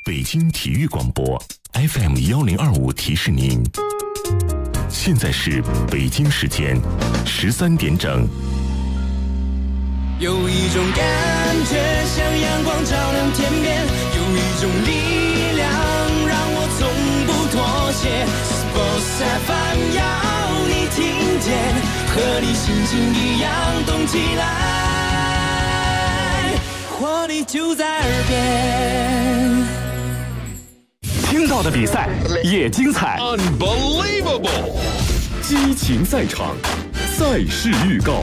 北京体育广播 FM1025提示您，现在是北京时间13点整。 有一种感觉像阳光照亮天边，有一种力量让我从不妥协。Sports FM 要你听见，和你心情一样动起来，活力就在耳边。 听到的比赛也精彩 ，Unbelievable！ 激情赛场，赛事预告。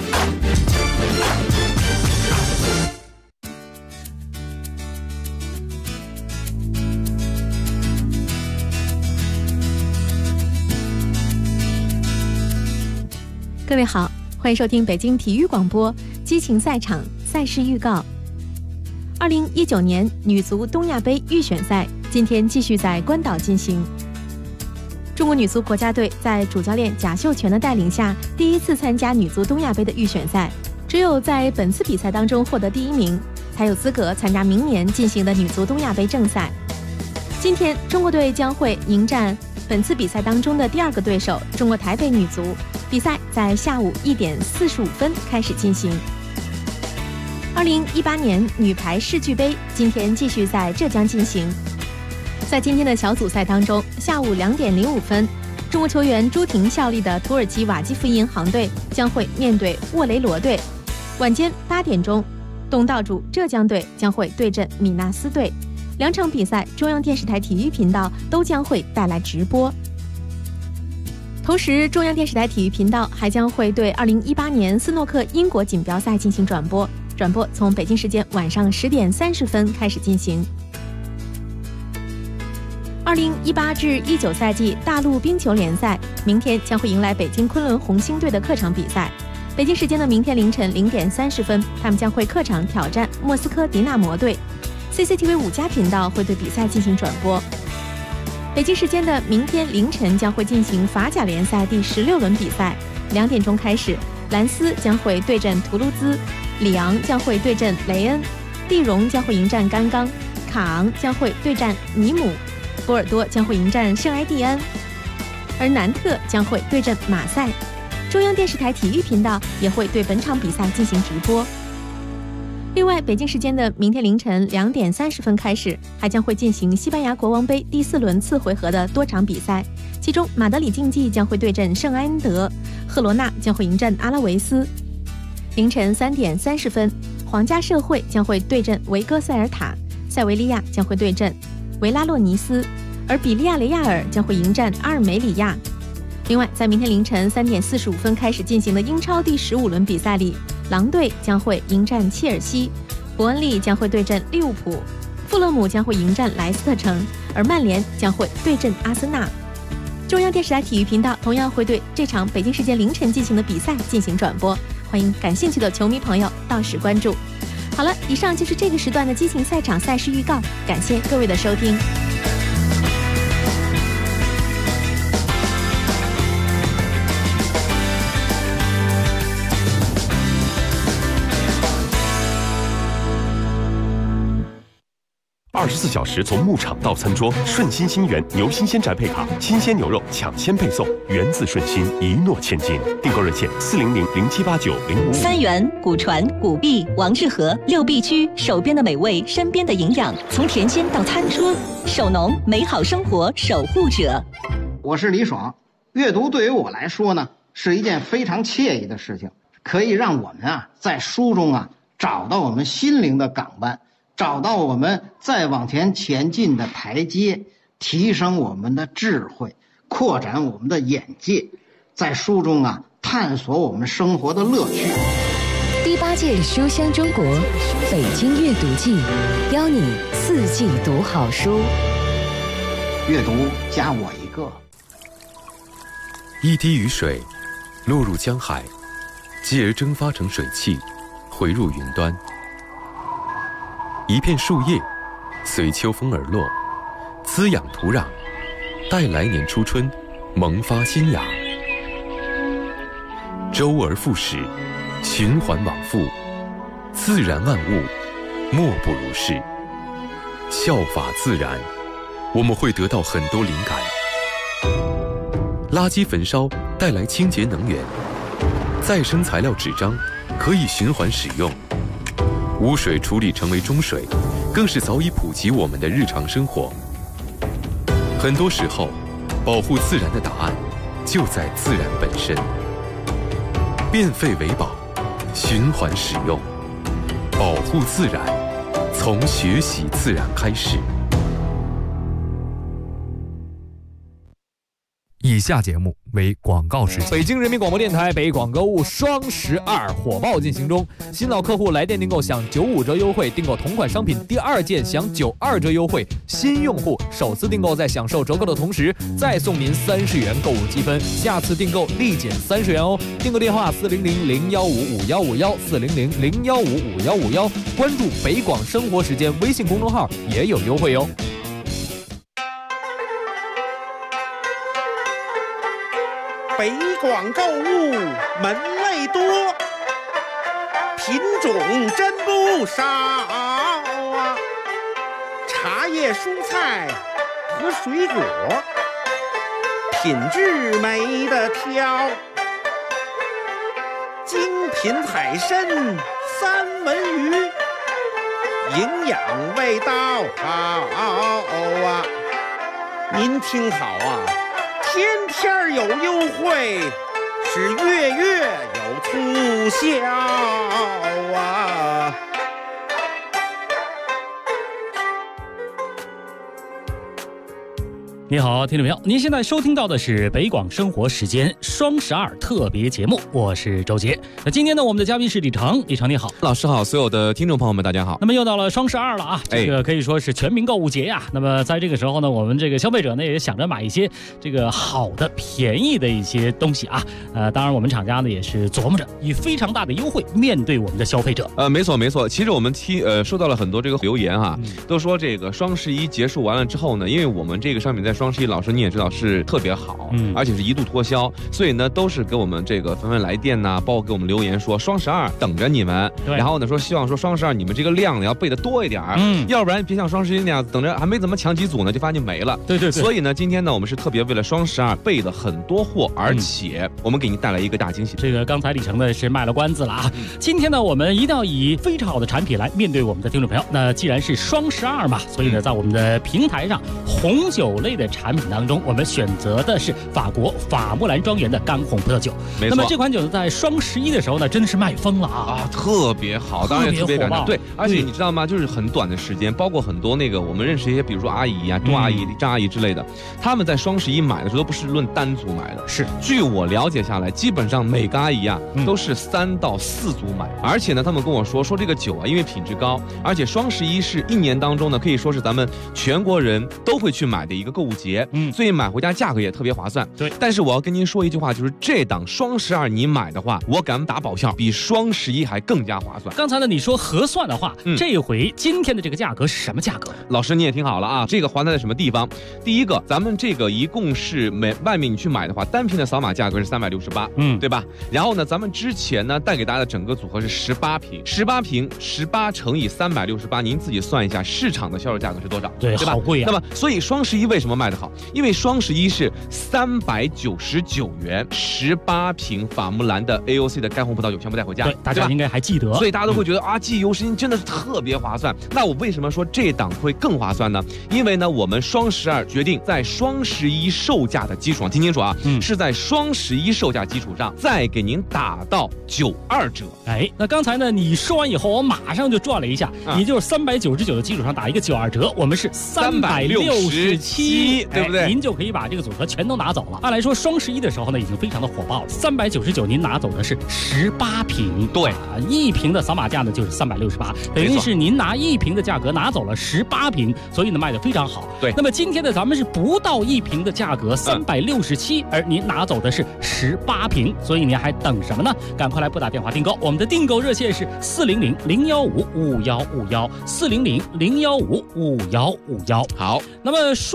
各位好，欢迎收听北京体育广播激情赛场赛事预告。2019年女足东亚杯预选赛今天继续在关岛进行。中国女足国家队在主教练贾秀全的带领下，第一次参加女足东亚杯的预选赛。只有在本次比赛当中获得第1名，才有资格参加明年进行的女足东亚杯正赛。今天，中国队将会迎战本次比赛当中的第2个对手中国台北女足。比赛在下午1点45分开始进行。2018年女排世俱杯今天继续在浙江进行。在今天的小组赛当中，下午2点05分，中国球员朱婷效力的土耳其瓦基弗银行队将会面对沃雷罗队。晚间8点钟，东道主浙江队将会对阵米纳斯队。2场比赛，中央电视台体育频道都将会带来直播。同时，中央电视台体育频道还将会对2018年斯诺克英国锦标赛进行转播，从北京时间晚上10点30分开始进行。2018至19赛季大陆冰球联赛明天将会迎来北京昆仑红星队的客场比赛。北京时间的明天凌晨0点30分，他们将会客场挑战莫斯科迪纳摩队。CCTV 5+频道会对比赛进行转播。北京时间的明天凌晨将会进行法甲联赛第16轮比赛，2点钟开始，兰斯将会对阵图卢兹，里昂将会对阵雷恩，蒂荣将会迎战甘刚，卡昂将会对战尼姆，波尔多将会迎战圣埃蒂安，而南特将会对阵马赛。中央电视台体育频道也会对本场比赛进行直播。另外，北京时间的明天凌晨2点30分开始，还将会进行西班牙国王杯第4轮次回合的多场比赛，其中马德里竞技将会对阵圣埃恩德，赫罗纳将会迎战阿拉维斯。凌晨3点30分，皇家社会将会对阵维戈塞尔塔，塞维利亚将会对阵维拉洛尼斯，而比利亚雷亚尔将会迎战阿尔梅里亚。另外，在明天凌晨3点45分开始进行的英超第15轮比赛里，狼队将会迎战切尔西，伯恩利将会对阵利物浦，富勒姆将会迎战莱斯特城，而曼联将会对阵阿森纳。中央电视台体育频道同样会对这场北京时间凌晨进行的比赛进行转播，欢迎感兴趣的球迷朋友到时关注。好了，以上就是这个时段的激情赛场赛事预告，感谢各位的收听。 24小时从牧场到餐桌，顺心新源牛新鲜宅配卡，新鲜牛肉抢先配送，源自顺心，一诺千金。订购热线400-0789-0555。 三元、古传、古币、王致和6必居，手边的美味，身边的营养，从田间到餐桌，守农，美好生活守护者。 我是李爽，阅读对于我来说呢，是一件非常惬意的事情，可以让我们在书中找到我们心灵的港湾，找到我们再往前进的台阶，提升我们的智慧，扩展我们的眼界，在书中探索我们生活的乐趣。 第8届书香中国北京阅读季，邀你4季读好书。 阅读加我一个。 一滴雨水落入江海，继而蒸发成水汽，回入云端。一片树叶随秋风而落，滋养土壤，待来年初春萌发新芽。周而复始，循环往复，自然万物莫不如是。 效法自然，我们会得到很多灵感。垃圾焚烧带来清洁能源，再生材料纸张可以循环使用，污水处理成为中水，更是早已普及我们的日常生活。很多时候，保护自然的答案就在自然本身。变废为宝，循环使用，保护自然，从学习自然开始。 以下节目为广告时间。北京人民广播电台北广购物双12火爆进行中，新老客户来电订购享95折优惠，订购同款商品第2件享92折优惠。新用户首次订购在享受折扣的同时，再送您30元购物积分，下次订购立减30元哦。订购电话400-015-5151，400-015-5151，关注北广生活时间微信公众号也有优惠哦。 北广购物门类多，品种真不少啊！茶叶、蔬菜和水果，品质没得挑。精品海参、三文鱼，营养味道好啊！您听好啊！天天有优惠，是月月有促销啊！ 你好，听众朋友，您现在收听到的是北广生活时间双12特别节目，我是周杰。那今天呢，我们的嘉宾是李成，李成你好， 老师好，所有的听众朋友们大家好。 那么又到了双12了啊，这个可以说是全民购物节呀。那么在这个时候呢，我们这个消费者呢也想着买一些这个好的、便宜的一些东西啊。当然我们厂家呢也是琢磨着以非常大的优惠面对我们的消费者。 没错没错，其实我们收到了很多这个留言哈，都说这个双11结束完了之后呢，因为我们这个商品在双11，老师你也知道是特别好，而且是一度脱销，所以呢都是给我们这个纷纷来电呐，包括给我们留言说双12等着你们，然后呢说希望说双12你们这个量呢要备的多一点，要不然别像双11那样等着还没怎么抢几组呢就发现就没了。 对， 所以呢今天呢我们是特别为了双12备了很多货，而且我们给您带来一个大惊喜。 这个刚才李成呢是卖了关子了啊，今天呢我们一定要以非常好的产品来面对我们的听众朋友。那既然是双12嘛，所以呢在我们的平台上红酒类的产品当中，我们选择的是法国法穆兰庄园的干红葡萄酒。 没错， 那么这款酒呢，在双11的时候呢，真的是卖疯了啊， 特别好，当然特别火爆。对，而且你知道吗？就是很短的时间，包括很多那个我们认识一些，比如说阿姨啊、杜阿姨、张阿姨之类的，他们在双11买的时候都不是论单组买的， 是据我了解下来，基本上每个阿姨啊都是3到4组买，而且呢，他们跟我说这个酒啊，因为品质高，而且双11是1年当中呢，可以说是咱们全国人都会去买的一个购物节，所以买回家价格也特别划算。 对， 但是我要跟您说一句话，就是这档双12你买的话，我敢打保票，比双11还更加划算。 刚才呢你说合算的话，这回今天的这个价格是什么价格？ 老师你也听好了啊，这个划算在什么地方？第一个，咱们这个一共是外面你去买的话，单瓶的扫码价格是368，对吧？然后呢，咱们之前呢带给大家的整个组合是18瓶，18乘以368，您自己算一下市场的销售价格是多少？ 对吧？ 好贵啊。 那么所以双11为什么卖得好？因为双11是399元，18瓶法穆兰的 AOC 的干红葡萄酒全部带回家， 对，大家应该还记得， 所以大家都会觉得记忆犹新，真的是特别划算。那我为什么说这档会更划算呢？因为呢，我们双12决定在双11售价的基础上，听清楚啊，是在双11售价基础上再给您打到92折。 那刚才呢你说完以后，我马上就转了一下，也就是399的基础上打一个92折，我们是367， 对不对？ 您就可以把这个组合全都拿走了。按来说双11的时候呢，已经非常的火爆了，399您拿走的是18瓶， 对 ，1瓶的扫码价呢就是368，等于是您拿1瓶的价格拿走了18瓶，所以呢卖得非常好。 对， 那么今天的咱们是不到1瓶的价格367，而您拿走的是18瓶，所以您还等什么呢？赶快来拨打电话订购，我们的订购热线是400-015-5151，400-015-5151。 好， 那么说到这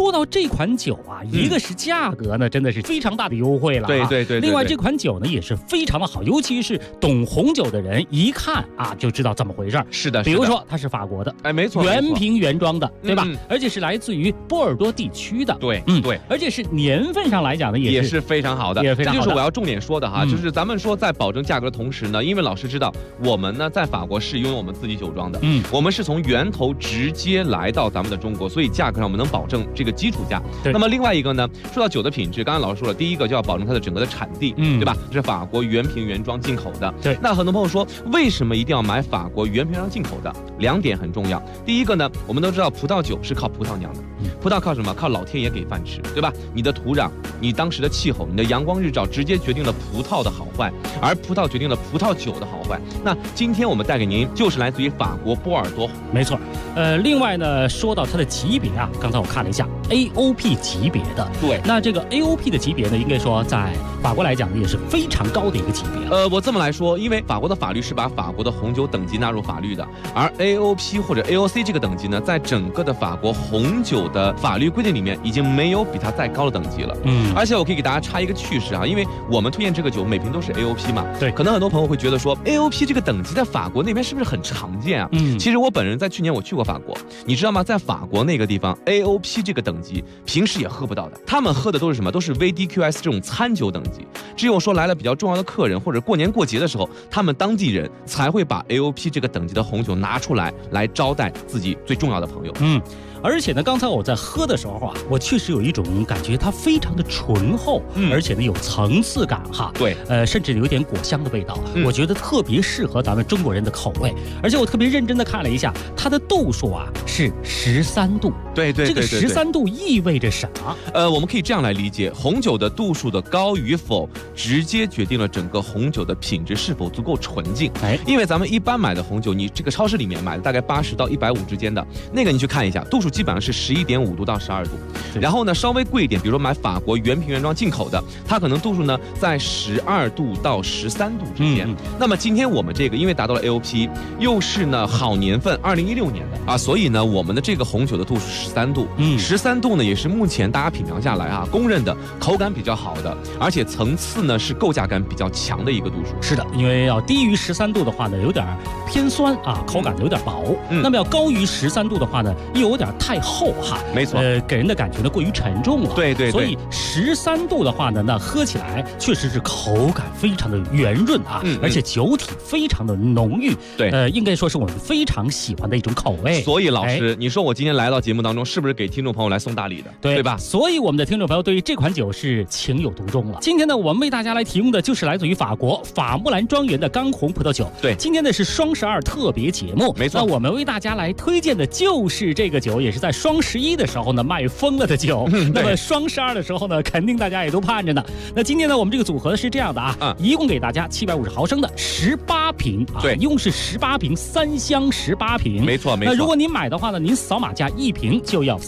这款酒啊，一个是价格呢，真的是非常大的优惠了。 对。 另外这款酒呢也是非常的好，尤其是懂红酒的人一看啊就知道怎么回事。 是的， 比如说它是法国的， 没错， 原瓶原装的，对吧？而且是来自于波尔多地区的。 对，对， 而且是年份上来讲呢，也是非常好的， 也非常好的。 这就是我要重点说的哈，就是咱们说在保证价格的同时呢，因为老师知道我们呢在法国是拥有我们自己酒庄的，我们是从源头直接来到咱们的中国，所以价格上我们能保证这个基础价。那么另外一个呢，说到酒的品质，刚才老师说了，第一个就要保证它的整个的产地，对吧？这是法国原瓶原装进口的。 对。 那很多朋友说，为什么一定要买法国原瓶原装进口的？2点很重要。第一个呢，我们都知道葡萄酒是靠葡萄酿的，葡萄靠什么？靠老天爷给饭吃，对吧？你的土壤、你当时的气候、你的阳光日照，直接决定了葡萄的好坏，而葡萄决定了葡萄酒的好坏。那今天我们带给您就是来自于法国波尔多， 没错。另外呢，说到它的级别啊，刚才我看了一下 AOP 级别的， 对。 那这个 AOP 的级别呢，应该说在法国来讲也是非常高的一个级别。 我这么来说，因为法国的法律是把法国的红酒等级纳入法律的，而 AOP 或者 AOC 这个等级呢，在整个的法国红酒的法律规定里面，已经没有比它再高的等级了。而且我可以给大家插一个趣事啊，因为我们推荐这个酒每瓶都是 AOP 嘛， 对。 可能很多朋友会觉得说 AOP 这个等级在法国那边是不是很常见啊？其实我本人在去年我去过法国，你知道吗？在法国那个地方 AOP 这个等级平时也喝不到的，他们喝的都是什么？都是 VDQS 这种餐酒等级，只有说来了比较重要的客人或者过年过节的时候，他们当地人才会把 AOP 这个等级的红酒拿出来招待自己最重要的朋友。 而且呢，刚才我在喝的时候啊，我确实有一种感觉，它非常的醇厚，而且呢有层次感哈。 对， 甚至有点果香的味道，我觉得特别适合咱们中国人的口味。而且我特别认真的看了一下，它的度数啊是13度。 对， 这个13度意味着什么？ 我们可以这样来理解，红酒的度数的高与否，直接决定了整个红酒的品质是否足够纯净。因为咱们一般买的红酒，你这个超市里面买的大概80到150之间的那个，你去看一下，度数基本上是11.5度到12度。然后呢，稍微贵一点，比如说买法国原瓶原装进口的，它可能度数呢在12度到13度之间。那么今天我们这个因为达到了 AOP， 又是呢好年份2016年的啊，所以呢我们的这个红酒的度数13度，13度呢也是目前大家品尝下来啊公认的口感比较好的，而且层次呢是构架感比较强的一个度数。 是的，因为要低于13度的话呢，有点偏酸啊，口感有点薄。那么要高于13度的话呢，又有点太厚哈。 没错， 给人的感觉呢过于沉重了。 对。 所以13度的话呢，那喝起来确实是口感非常的圆润啊，而且酒体非常的浓郁。 对， 应该说是我们非常喜欢的一种口味。 所以老师，你说我今天来到节目当中，是不是给听众朋友来送大礼的？对吧？ 所以我们的听众朋友对于这款酒是情有独钟了。今天呢，我们为大家来提供的就是来自于法国法木兰庄园的干红葡萄酒。 对， 今天呢是双12特别节目， 没错。 那我们为大家来推荐的就是这个酒，也是在双11的时候呢卖疯了的酒。那么双12的时候呢，肯定大家也都盼着呢。那今天呢，我们这个组合是这样的啊，一共给大家750毫升的18瓶啊， 对， 一共是18瓶，3箱18瓶， 没错。 那如果您买的话呢，您扫码价一瓶就要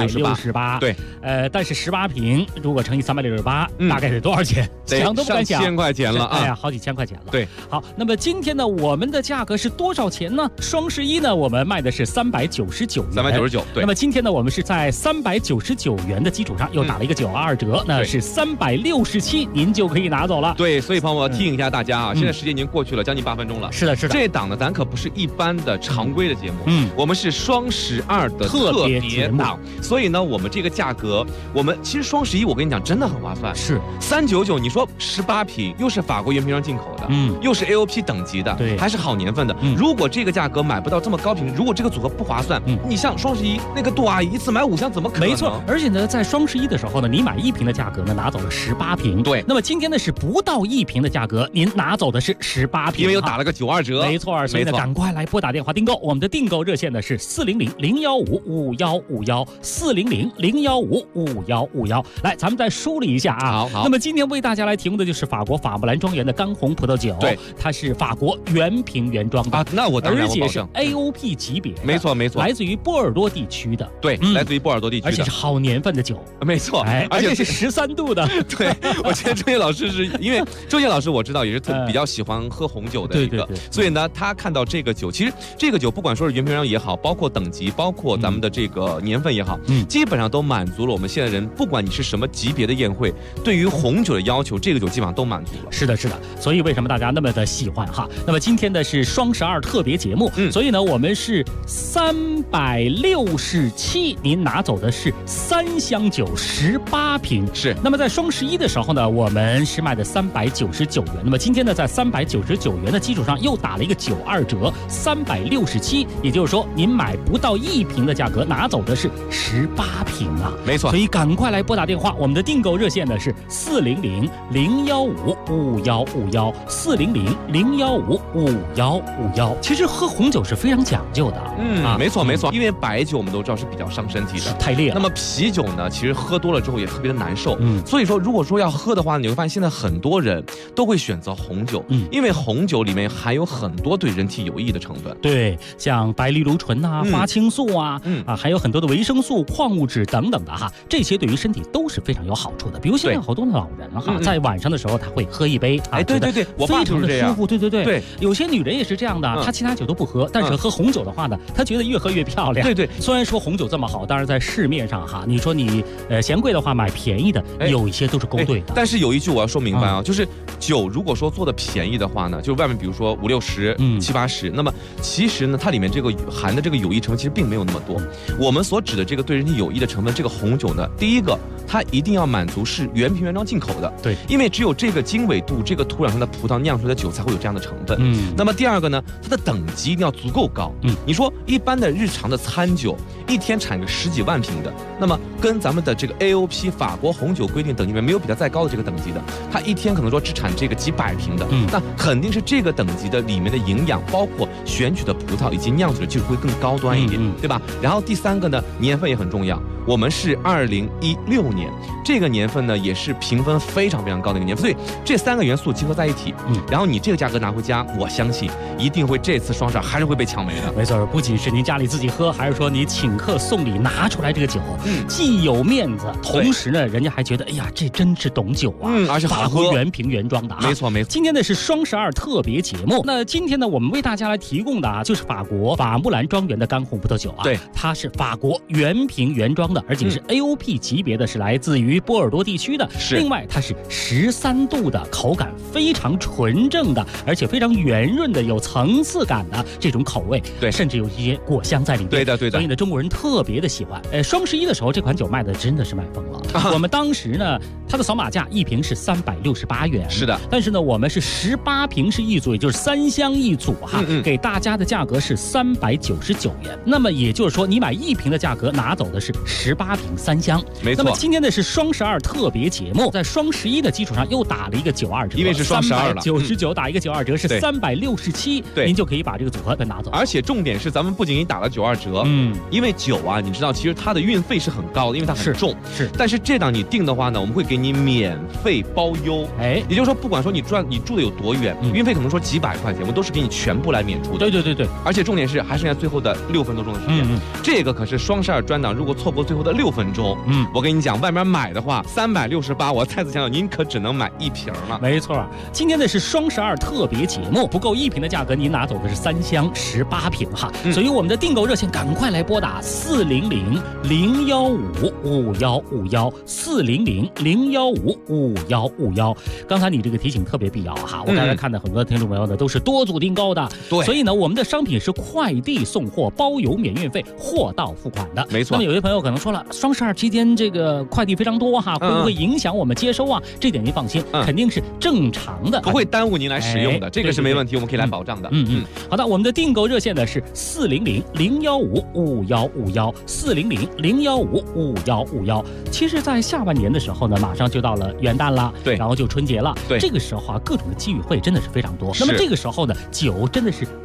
368， 对， 但是18瓶如果乘以368，大概得多少钱？想都不敢想， 上千块钱了啊！ 哎呀，好几千块钱了。 对， 好，那么今天呢，我们的价格是多少钱呢？双11呢，我们卖的是399元 ，399。对。 那么今天呢，我们是在399元的基础上又打了一个92折，那是367，您就可以拿走了。 对，所以朋友们，我提醒一下大家啊，现在时间已经过去了将近8分钟了。 是的。 这档呢，咱可不是一般的常规的节目，我们是双12的特别档，所以呢，我们这个价格，我们其实双11，我跟你讲，真的很划算， 是 399。你说18瓶，又是法国原瓶装进口的，又是 AOP 等级的， 对， 还是好年份的。如果这个价格买不到这么高频，如果这个组合不划算，你像双11那个杜阿姨一次买5箱，怎么可能？ 没错，而且呢，在双11的时候呢，你买1瓶的价格呢，拿走了18瓶。 对， 那么今天呢是不到1瓶的价格，您拿走的是18瓶， 因为又打了个92折。 没错，所以呢，赶快来拨打电话订购。我们的订购热线呢是400-015-5151，400-015-5151。来，咱们再梳理一下啊。 好。 那么今天为大家来提供的就是法国法木兰庄园的干红葡萄酒， 对， 它是法国原瓶原装的啊，那我当然而且是 AOP 级别， 没错。 来自于波尔多地地区的， 对，来自于波尔多地区的， 而且是好年份的酒， 没错， 而且是13度的。 对，我觉得周健老师是因为周健老师我知道也是比较喜欢喝红酒的一个，所以呢，他看到这个酒，其实这个酒不管说是原瓶原装也好，包括等级，包括咱们的这个年份也好，基本上都满足了我们现在人，不管你是什么级别的宴会，对于红酒的要求，这个酒基本上都满足了。 是的，是的，所以为什么大家那么的喜欢哈？那么今天的是双12特别节目，所以呢，我们是367，您拿走的是3箱酒18瓶。 是。 那么在双11的时候呢，我们是卖的399元。那么今天呢，在399元的基础上又打了一个92折，367，也就是说您买不到1瓶的价格，拿走的是18瓶啊。 没错。 所以赶快来拨打电话，我们的订购热线呢是400-015-5151，400-015-5151。其实喝红酒是非常讲究的， 没错没错，因为白酒我们都知道是比较伤身体的， 太烈了。 那么啤酒呢，其实喝多了之后也特别的难受，所以说如果说要喝的话，你会发现现在很多人都会选择红酒，因为红酒里面含有很多对人体有益的成分， 对，像白藜芦醇啊、花青素啊，还有很多的维生素、矿物质等等的哈，这些对于身体都是非常有好处的。比如现在好多的老人哈，在晚上的时候他会喝一杯， 对对对，我爸就是这样， 舒服，对，有些女人也是这样的，她其他酒都不喝，但是喝红酒的话呢，她觉得越喝越漂亮。 对， 虽然说红酒这么好，当然在市面上哈，你说你嫌贵的话买便宜的，有一些都是勾兑的。 但是有一句我要说明白啊，就是酒如果说做的便宜的话呢，就是外面比如说50-60、70-80，那么其实呢，它里面这个含的这个有益成分其实并没有那么多。我们所指的这个对人体有益的成分，这个红酒呢，第一个它一定要满足是原瓶原装进口的， 对， 因为只有这个经纬度、这个土壤上的葡萄酿出来的酒才会有这样的成分。那么第二个呢，它的等级一定要足够高。你说一般的日常的餐酒，一天产个10几万瓶的，那么跟咱们的这个 AOP 法国红酒规定等级里面没有比它再高的这个等级的，它一天可能说只产这个几百瓶的，那肯定是这个等级的里面的营养，包括选取的葡萄以及酿酒的技术会更高端一点，对吧？然后第三个呢，年份也很重要。我们是2016年，这个年份呢也是评分非常非常高的一个年份，所以这3个元素结合在一起，然后你这个价格拿回家，我相信一定会这次双12还是会被抢没的。 没错，不仅是您家里自己喝，还是说你请客送礼拿出来这个酒，既有面子，同时呢，人家还觉得哎呀，这真是懂酒啊， 而且好喝， 原瓶原装的， 没错没错。 今天呢是双12特别节目，那今天呢我们为大家来提供的啊，就是法国法穆兰庄园的干红葡萄酒啊， 对， 它是法国原瓶原装的，而且是 AOP 级别的，是来自于波尔多地区的。另外它是13度的，口感非常纯正的，而且非常圆润的，有层次感的这种口味， 对， 甚至有一些果香在里面。 对的。 所以呢，中国人特别的喜欢。双11的时候，这款酒卖的真的是卖疯了。我们当时呢，它的扫码价1瓶是368元， 是的。 但是呢，我们是18瓶是一组，也就是3箱一组哈，给大家的价格是399元。那么也就是说，你买1瓶的价格拿走的是18瓶3箱， 没错。 那么今天呢是双12特别节目，在双11的基础上又打了一个92折， 因为是双12了 ，99打一个92折是367， 对， 您就可以把这个组合给拿走。 而且重点是，咱们不仅仅打了92折，因为酒啊，你知道，其实它的运费是很高的，因为它很重， 是。 但是这档你订的话呢，我们会给你免费包邮，也就是说，不管说你住的有多远，运费可能说几百块钱，我们都是给你全部来免除的。 对。 而且重点是还剩下最后的6分多钟的时间，这个可是双12专档，如果错过最后的6分钟，我跟你讲，外面买的话368，我再次强调，您可只能买1瓶了。 没错，今天的是双12特别节目，不够1瓶的价格，您拿走的是3箱18瓶哈。所以我们的订购热线赶快来拨打400-015-5151，400-015-5151。刚才你这个提醒特别必要哈，我刚才看到很多听众朋友呢都是多组订购的， 对， 所以呢我们的商品是快递送货，包邮免运费，货到付款的， 没错。 那么有些朋友可能说了，双12期间这个快递非常多哈，会不会影响我们接收啊？这点您放心，肯定是正常的， 不会耽误您来使用的，这个是没问题，我们可以来保障的。 好的，我们的订购热线呢是400-015-5151，400-015-5151。其实，在下半年的时候呢，马上就到了元旦了， 对， 然后就春节了， 对， 这个时候啊，各种的机遇会真的是非常多。那么这个时候呢，酒真的是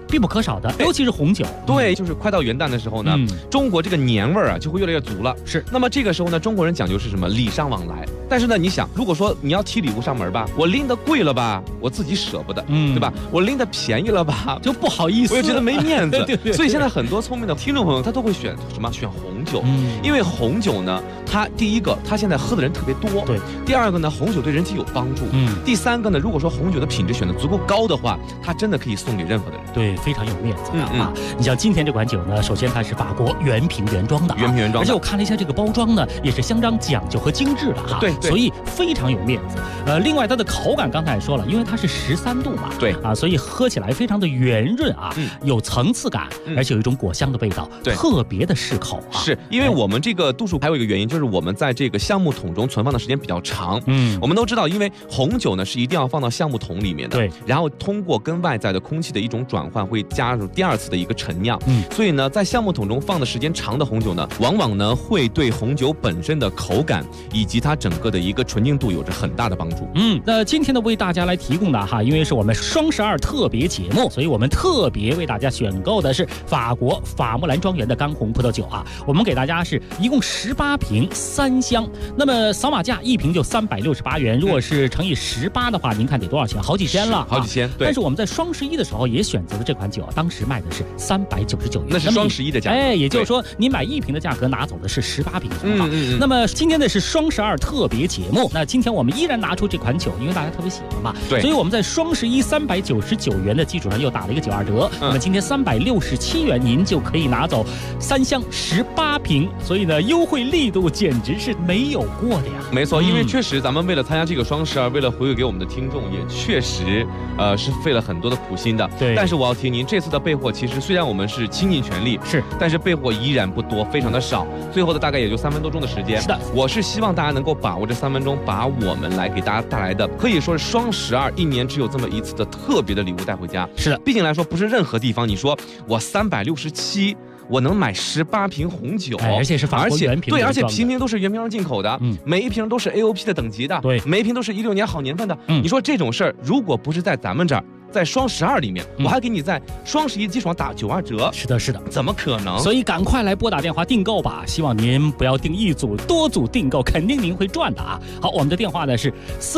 必不可少的，尤其是红酒。 对，就是快到元旦的时候呢，中国这个年味儿啊就会越来越足了。 是， 那么这个时候呢，中国人讲究是什么？礼尚往来。但是呢，你想，如果说你要提礼物上门吧，我拎得贵了吧，我自己舍不得，对吧？我拎得便宜了吧， 就不好意思， 我又觉得没面子。 对。 所以现在很多聪明的听众朋友，他都会选什么？选红酒。因为红酒呢，它第一个，它现在喝的人特别多。 对。 第二个呢，红酒对人体有帮助。第三个呢，如果说红酒的品质选得足够高的话，它真的可以送给任何的人。 对，非常有面子的啊！你像今天这款酒呢，首先它是法国原瓶原装的，而且我看了一下这个包装呢，也是相当讲究和精致的哈。 对， 所以非常有面子。另外它的口感刚才也说了，因为它是13度嘛， 对啊，所以喝起来非常的圆润啊，有层次感，而且有一种果香的味道，特别的适口啊。 是因为我们这个度数还有一个原因，就是我们在这个橡木桶中存放的时间比较长。我们都知道，因为红酒呢是一定要放到橡木桶里面的， 对， 然后通过跟外在的空气的一种转换，会加入第二次的一个陈酿。所以呢，在橡木桶中放的时间长的红酒呢，往往呢会对红酒本身的口感以及它整个的一个纯净度有着很大的帮助。 那今天呢为大家来提供的哈，因为是我们双12特别节目，所以我们特别为大家选购的是法国法穆兰庄园的干红葡萄酒啊。我们给大家是一共18瓶3箱，那么扫码价1瓶就368元，如果是乘以18的话，您看得多少钱？好几千了， 好几千。对。 但是我们在双11的时候也选择了这款酒，当时卖的是399元， 那是双11的价格。 也就是说你买1瓶的价格拿走的是18瓶酒啊。那么今天的是双12特别节目，那今天我们依然拿出这款酒，因为大家特别喜欢嘛， 对， 所以我们在双11 399元的基础上又打了一个92折，那么今天367元您就可以拿走3箱18瓶，所以呢优惠力度简直是没有过的呀。 没错，因为确实咱们为了参加这个双12，为了回馈给我们的听众，也确实是费了很多的苦心的。 对， 但是我要提您，这次的备货其实虽然我们是倾尽全力， 是， 但是备货依然不多，非常的少，最后的大概也就3分多钟的时间。 是的， 我是希望大家能够把握这3分钟，把我们来给大家带来的可以说是双12一年只有这么一次的特别的礼物带回家。 是的， 毕竟来说不是任何地方你说我367。我能买18瓶红酒， 而且是法国原瓶， 对，而且瓶瓶都是原瓶进口的，每一瓶都是 AOP 的等级的， 对， 每一瓶都是16年好年份的。你说这种事儿，如果不是在咱们这儿，在双12里面，我还给你在双11基础上打92折。 是的，是的， 怎么可能？ 所以赶快来拨打电话订购吧，希望您不要订一组，多组订购，肯定您会赚的啊。好，我们的电话呢是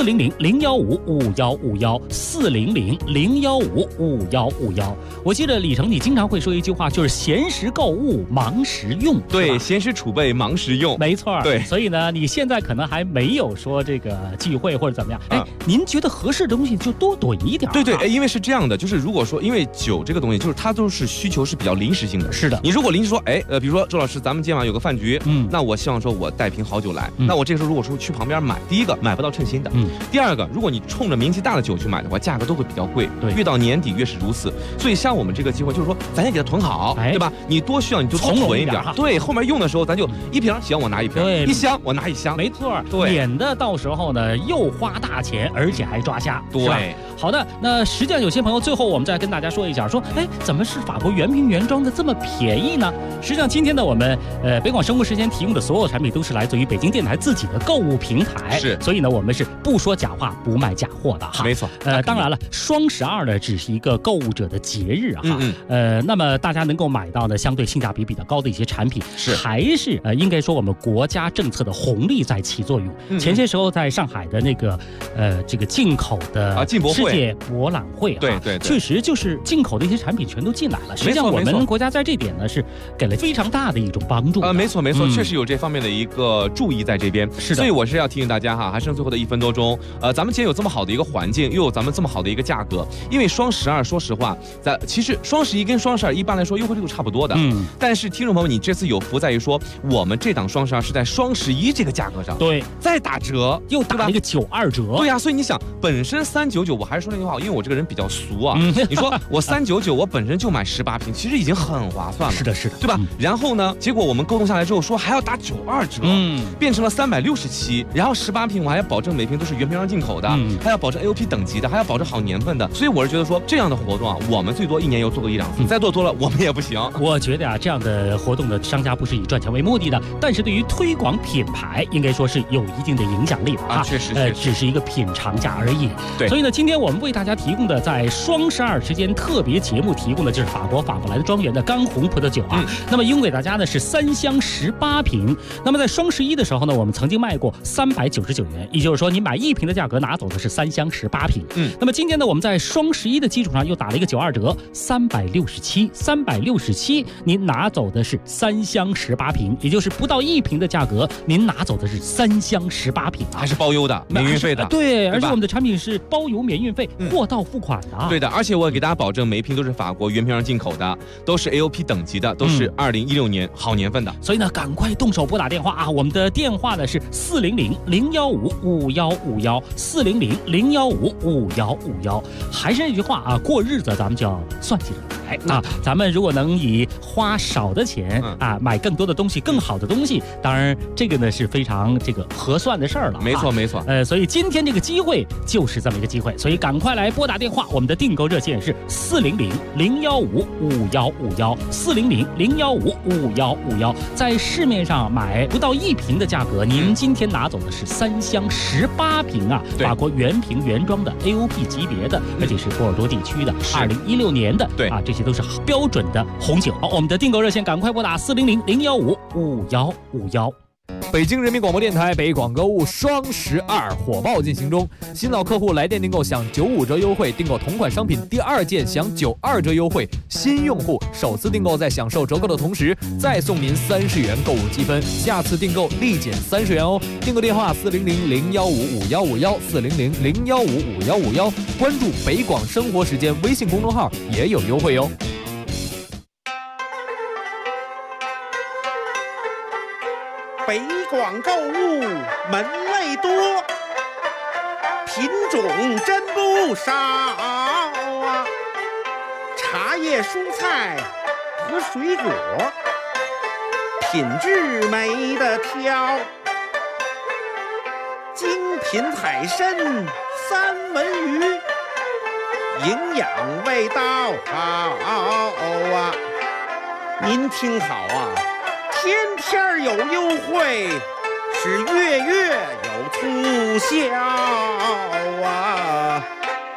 400-015-5151，400-015-5151。我记得李成，你经常会说一句话，就是闲时购物，忙时用。 对，闲时储备，忙时用， 没错。 对， 所以呢，你现在可能还没有说这个聚会或者怎么样，您觉得合适的东西就多囤一点。 对，因为是这样的，就是如果说，因为酒这个东西，就是它都是需求是比较临时性的。 是的， 你如果临时说，比如说周老师，咱们今晚有个饭局，那我希望说我带瓶好酒来，那我这个时候如果说去旁边买，第一个买不到称心的，第二个，如果你冲着名气大的酒去买的话，价格都会比较贵， 对， 越到年底越是如此。所以像我们这个机会，就是说咱先给它囤好，对吧？你多需要你就多囤一点，对，后面用的时候咱就1瓶行我拿1瓶，一箱我拿1箱， 没错， 对， 免得到时候呢又花大钱，而且还抓瞎， 对。 好的，那实际上有些朋友最后我们再跟大家说一下，说怎么是法国原瓶原装的这么便宜呢？实际上今天呢我们北广生活时间提供的所有产品都是来自于北京电台自己的购物平台， 是， 所以呢我们是不说假话不卖假货的哈。 没错。 当然了，双12呢只是一个购物者的节日哈，那么大家能够买到呢相对性价比比较高的一些产品， 是还是应该说我们国家政策的红利在起作用。前些时候在上海的那个这个进口的世界博览会， 对， 确实就是进口的一些产品全都进来了。实际上我们国家在这点呢是给了非常大的一种帮助。 没错，确实有这方面的一个注意在这边。 是的， 所以我是要提醒大家哈，还剩最后的1分多钟，咱们既然有这么好的一个环境，又有咱们这么好的一个价格，因为双12说实话，其实双11跟双12一般来说优惠力度差不多的，但是听众朋友，你这次有福在于说，我们这档双12是在双11这个价格上， 对， 再打折， 又打了一个92折， 对呀，所以你想，本身399，我还是说那句话，因为我这个人比较俗啊，你说我399，我本身就买18瓶，其实已经很划算了， 是的， 对吧？然后呢，结果我们沟通下来之后说还要打92折，变成了367，然后18瓶我还要保证每瓶都是原瓶上进口的，还要保证 AOP 等级的，还要保证好年份的，所以我是觉得说这样的活动啊，我们最多1年又做个1-2次，再做多了我们也不行。 我觉得这样的活动的商家不是以赚钱为目的的，但是对于推广品牌应该说是有一定的影响力的确实， 只是一个品尝价而已。 对， 所以呢，今天我们为大家提供的在双12时间特别节目提供的就是法国法布莱的庄园的干红葡萄酒啊。那么一共给大家呢是3箱18瓶。那么在双11的时候呢，我们曾经卖过399元，也就是说你买1瓶的价格拿走的是3箱18瓶。那么今天呢，我们在双11的基础上又打了一个92折，367，您拿走的是3箱18瓶，也就是不到1瓶的价格，您拿走的是3箱18瓶啊， 还是包邮的，免运费的。 对，而且我们的产品是包邮免运费，货到付款的。 对的，而且我给大家保证，每一瓶都是法国原瓶上进口的，都是 AOP 等级的，都是2016年好年份的。 所以呢，赶快动手拨打电话啊！我们的电话呢是400-015-5151，400-015-5151。还是那句话啊，过日子咱们就要算起来啊。咱们如果能以花少的钱啊买更多的东西，更好的东西，当然这个呢是非常合算的事儿了。 没错没错。 所以今天这个机会就是这么一个机会，所以赶快来拨打电话，我们的订购热线是400-015-5151，400-015-5151。在市面上买不到1瓶的价格，您今天拿走的是3箱18瓶啊，法国原瓶原装的 AOP 级别的，而且是波尔多地区的2016年的，对啊，这些都是标准的红酒。好，我们的订购热线赶快拨打400-015-5151。 北京人民广播电台北广购物双12火爆进行中，新老客户来电订购享95折优惠，订购同款商品第2件享92折优惠，新用户首次订购在享受折扣的同时再送您30元购物积分，下次订购立减30元哦。订购电话400-015-5151，400-015-5151，关注北广生活时间微信公众号也有优惠哦。 北广购物门类多，品种真不少啊！茶叶、蔬菜和水果，品质没得挑。精品海参、三文鱼，营养味道好啊！您听好啊！天天有优惠，是月月有促销啊！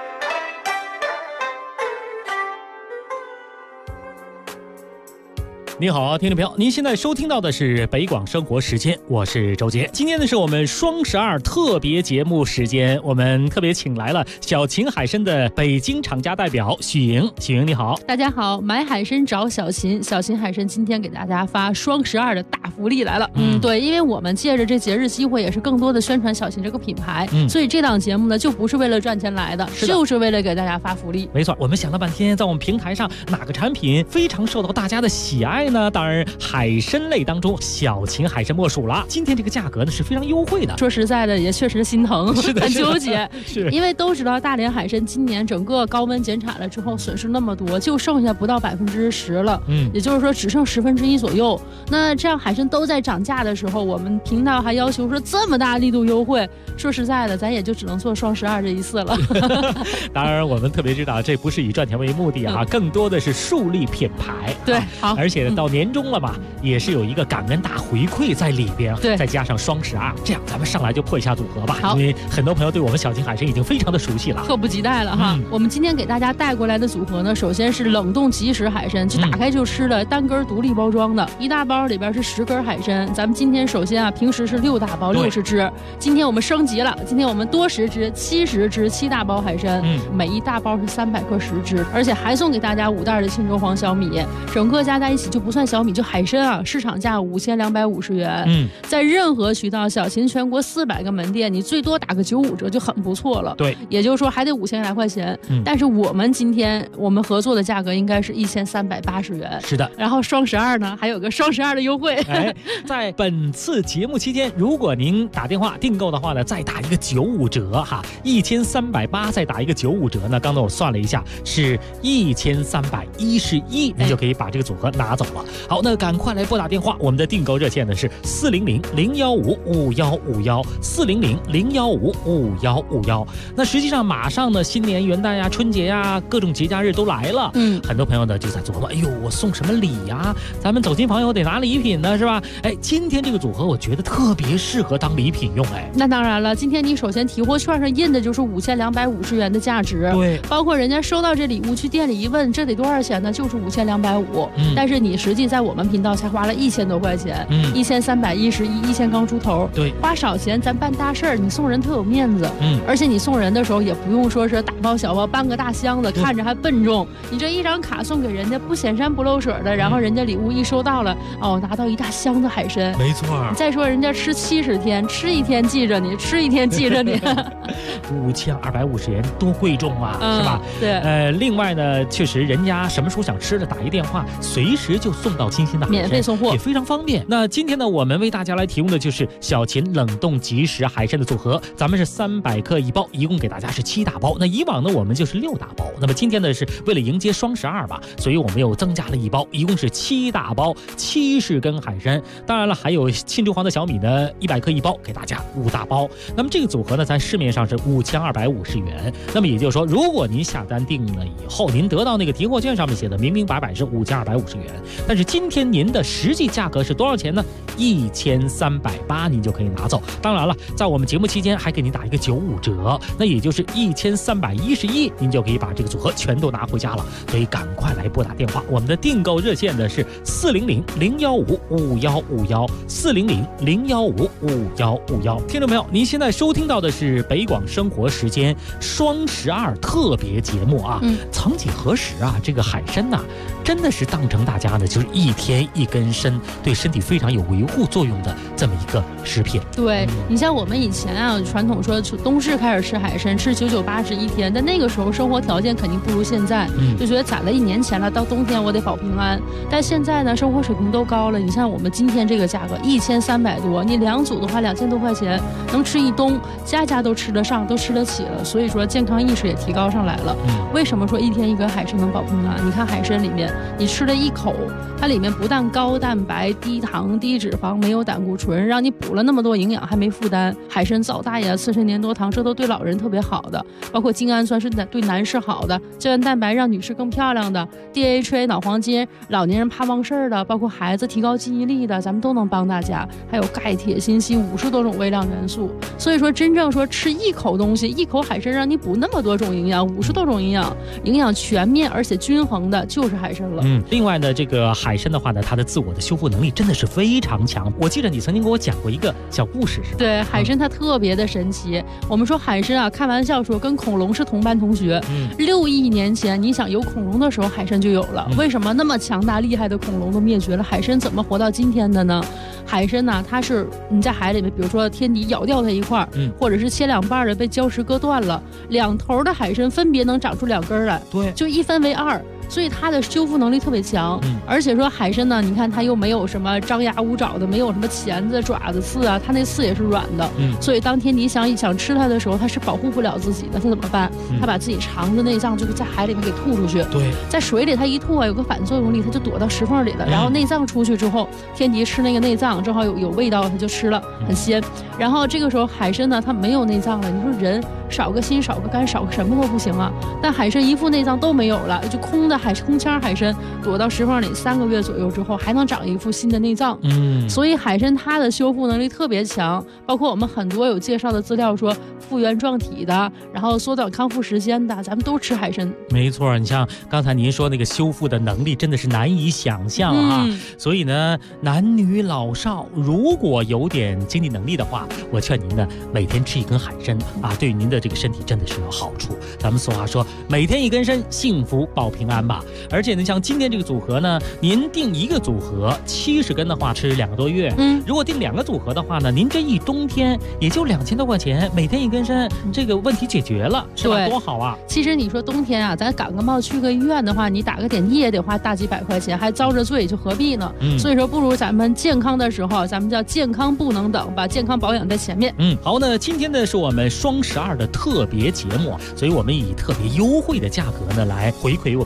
你好，听众朋友，您现在收听到的是北广生活时间，我是周杰。今天呢是我们双12特别节目时间，我们特别请来了小秦海参的北京厂家代表许莹。许莹你好。 大家好，买海参找小秦，小秦海参今天给大家发双12的大福利来了。对，因为我们借着这节日机会，也是更多的宣传小秦这个品牌，所以这档节目呢就不是为了赚钱来的，就是为了给大家发福利。 没错，我们想了半天，在我们平台上哪个产品非常受到大家的喜爱呢？当然海参类当中小秦海参莫属了。今天这个价格呢是非常优惠的， 说实在的也确实心疼，很纠结。 是因为都知道大连海参今年整个高温减产了之后损失那么多，就剩下不到10%了，也就是说只剩1/10左右。那这样海参都在涨价的时候，我们频道还要求说这么大力度优惠，说实在的咱也就只能做双12这一次了。 当然我们特别知道这不是以赚钱为目的啊，更多的是树立品牌。 对，好， 而且到年终了嘛，也是有一个感恩大回馈在里边， 对， 再加上双12，这样咱们上来就破一下组合吧。 好， 因为很多朋友对我们小秦海参已经非常的熟悉了， 迫不及待了哈。我们今天给大家带过来的组合呢，首先是冷冻即食海参，就打开就吃的，单根独立包装的，一大包里边是10根海参。咱们今天首先啊，平时是6大包60只，今天我们升级了，今天我们多10只70只7大包海参，每一大包是300克10只，而且还送给大家5袋的沁州黄小米，整个加在一起就不算小米，就海参啊，市场价5250元。在任何渠道，小秦全国400个门店，你最多打个95折就很不错了。 对， 也就是说还得5000来块钱。但是我们今天我们合作的价格应该是1380元。 是的， 然后双12呢还有个双12的优惠。 在本次节目期间，如果您打电话订购的话呢，再打一个95折哈，1380再打一个95折呢，刚才我算了一下是1311，您就可以把这个组合拿走了。好，那赶快来拨打电话，我们的订购热线呢是400-015-5151，400-015-5151。那实际上马上呢，新年元旦呀、春节呀，各种节假日都来了。很多朋友呢就在琢磨，哎呦，我送什么礼呀？咱们走亲访友得拿礼品呢，是吧？哎，今天这个组合我觉得特别适合当礼品用。哎， 那当然了，今天你首先提货券上印的就是5250元的价值， 对， 包括人家收到这礼物去店里一问，这得多少钱呢？就是5250，但是你实际在我们频道才花了1000多块钱，1311，1000刚出头， 对， 花少钱咱办大事儿，你送人特有面子，而且你送人的时候也不用说是大包小包搬个大箱子，看着还笨重，你这一张卡送给人家不显山不漏水的，然后人家礼物一收到了，哦，拿到一大箱子海参， 没错。 再说人家吃70天，吃1天记着你，吃1天记着你 ，5250元多贵重啊，是吧？ 对， 另外呢，确实人家什么时候想吃的，打一电话，随时就送到新鲜的海参， 免费送货， 也非常方便。那今天呢，我们为大家来提供的就是小秦冷冻即食海参的组合，咱们是300克一包，一共给大家是7大包。那以往呢，我们就是6大包。那么今天呢，是为了迎接双12吧，所以我们又增加了一包，一共是7大包，70根海参。当然了，还有青州黄的小米呢，100克一包，给大家5大包。那么这个组合呢，在市面上是5250元。那么也就是说，如果您下单定了以后，您得到那个提货券上面写的明明白白是5250元，但是今天您的实际价格是多少钱呢？1380，您就可以拿走。当然了，在我们节目期间还给您打一个95折，那也就是1311，您就可以把这个组合全都拿回家了。所以赶快来拨打电话，我们的订购热线呢是400-015-5151，400-015-5151。听众朋友，您现在收听到的是北广生活时间双12特别节目啊。曾几何时啊，这个海参呐，真的是当成大家呢就是1天1根参，对身体非常有维护作用的这么一个食品。 对，你像我们以前啊，传统说冬至开始吃海参，吃9980一天，但那个时候生活条件肯定不如现在，就觉得攒了1年钱了，到冬天我得保平安。但现在呢，生活水平都高了，你像我们今天这个价格1300多，你2组的话2000多块钱，能吃一冬，家家都吃得上，都吃得起了。所以说健康意识也提高上来了。为什么说1天1根海参能保平安？你看海参里面，你吃了1口，它里面不但高蛋白、低糖、低脂肪，没有胆固醇，让你补了那么多营养还没负担。海参早大爷、刺参粘多糖，这都对老人特别好的，包括精氨酸是对男士好的，胶原蛋白让女士更漂亮的， DHA 脑黄金，老年人怕忘事儿的，包括孩子提高记忆力的，咱们都能帮大家。还有钙、铁、锌、硒50多种微量元素。所以说真正说吃1口东西，1口海参让你补那么多种营养，50多种营养，营养全面而且均衡的就是海参了。 另外呢，这个海参的话呢，它的自我的修复能力真的是非常强。我记得你曾经给我讲过一个小故事，是吧？ 对，海参它特别的神奇。我们说海参啊，开玩笑说跟恐龙是同班同学。6亿年前，你想有恐龙的时候，海参就有了。为什么那么强大厉害的恐龙都灭绝了，海参怎么活到今天的呢？海参呢，它是你在海里面，比如说天敌咬掉它一块，或者是切2半的被礁石割断了，2头的海参分别能长出2根来， 对， 就1分为2。所以它的修复能力特别强，而且说海参呢，你看它又没有什么张牙舞爪的，没有什么钳子、爪子、刺啊，它那刺也是软的，所以当天敌想吃它的时候，它是保护不了自己的，它怎么办？它把自己肠子内脏就在海里面给吐出去， 对， 在水里它一吐啊，有个反作用力，它就躲到石缝里了，然后内脏出去之后，天敌吃那个内脏，正好有味道，它就吃了，很鲜。然后这个时候海参呢，它没有内脏了，你说人少个心少个肝少个什么都不行啊，但海参一副内脏都没有了，就空腔海参躲到石缝里3个月左右之后，还能长一副新的内脏。所以海参它的修复能力特别强，包括我们很多有介绍的资料说复原状体的，然后缩短康复时间的，咱们都吃海参。 没错，你像刚才您说那个修复的能力真的是难以想象啊。所以呢，男女老少如果有点经济能力的话，我劝您呢每天吃1根海参啊，对您的这个身体真的是有好处。咱们俗话说，每天1根参，幸福保平安吧。而且呢，像今天这个组合呢，您订1个组合70根的话，吃2个多月。如果订2个组合的话呢，您这一冬天也就2000多块钱，每天1根参，这个问题解决了，是吧？多好啊！ 其实你说冬天啊，咱感个冒去个医院的话，你打个点滴也得花大几百块钱，还遭着罪，就何必呢？所以说，不如咱们健康的时候，咱们叫健康不能等，把健康保养在前面。 好，那今天呢是我们双12的特别节目，所以我们以特别优惠的价格呢来回馈我们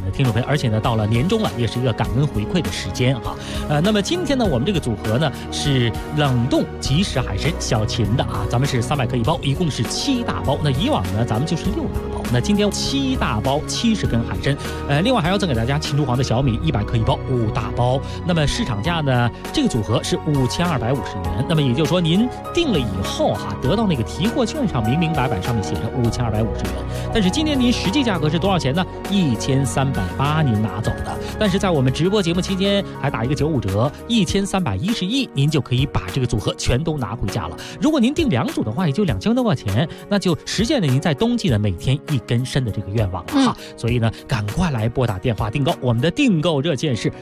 的听众朋友，而且呢，到了年终了，也是一个感恩回馈的时间哈。那么今天呢，我们这个组合呢是冷冻即食海参小秦的啊，咱们是300克一包，一共是7大包。那以往呢，咱们就是6大包。那今天7大包70根海参，另外还要赠给大家秦珠黄的小米100克一包，5大包。那么市场价呢，这个组合是5250元。那么也就是说，您订了以后哈，得到那个提货券上明明白白上面写着5250元，但是今天您实际价格是多少钱呢？1380您拿走的。但是在我们直播节目期间还打一个95折，1311，您就可以把这个组合全都拿回家了。如果您订2组的话，也就2000多块钱，那就实现了您在冬季的每天1根参的这个愿望了哈。所以呢，赶快来拨打电话订购，我们的订购热线是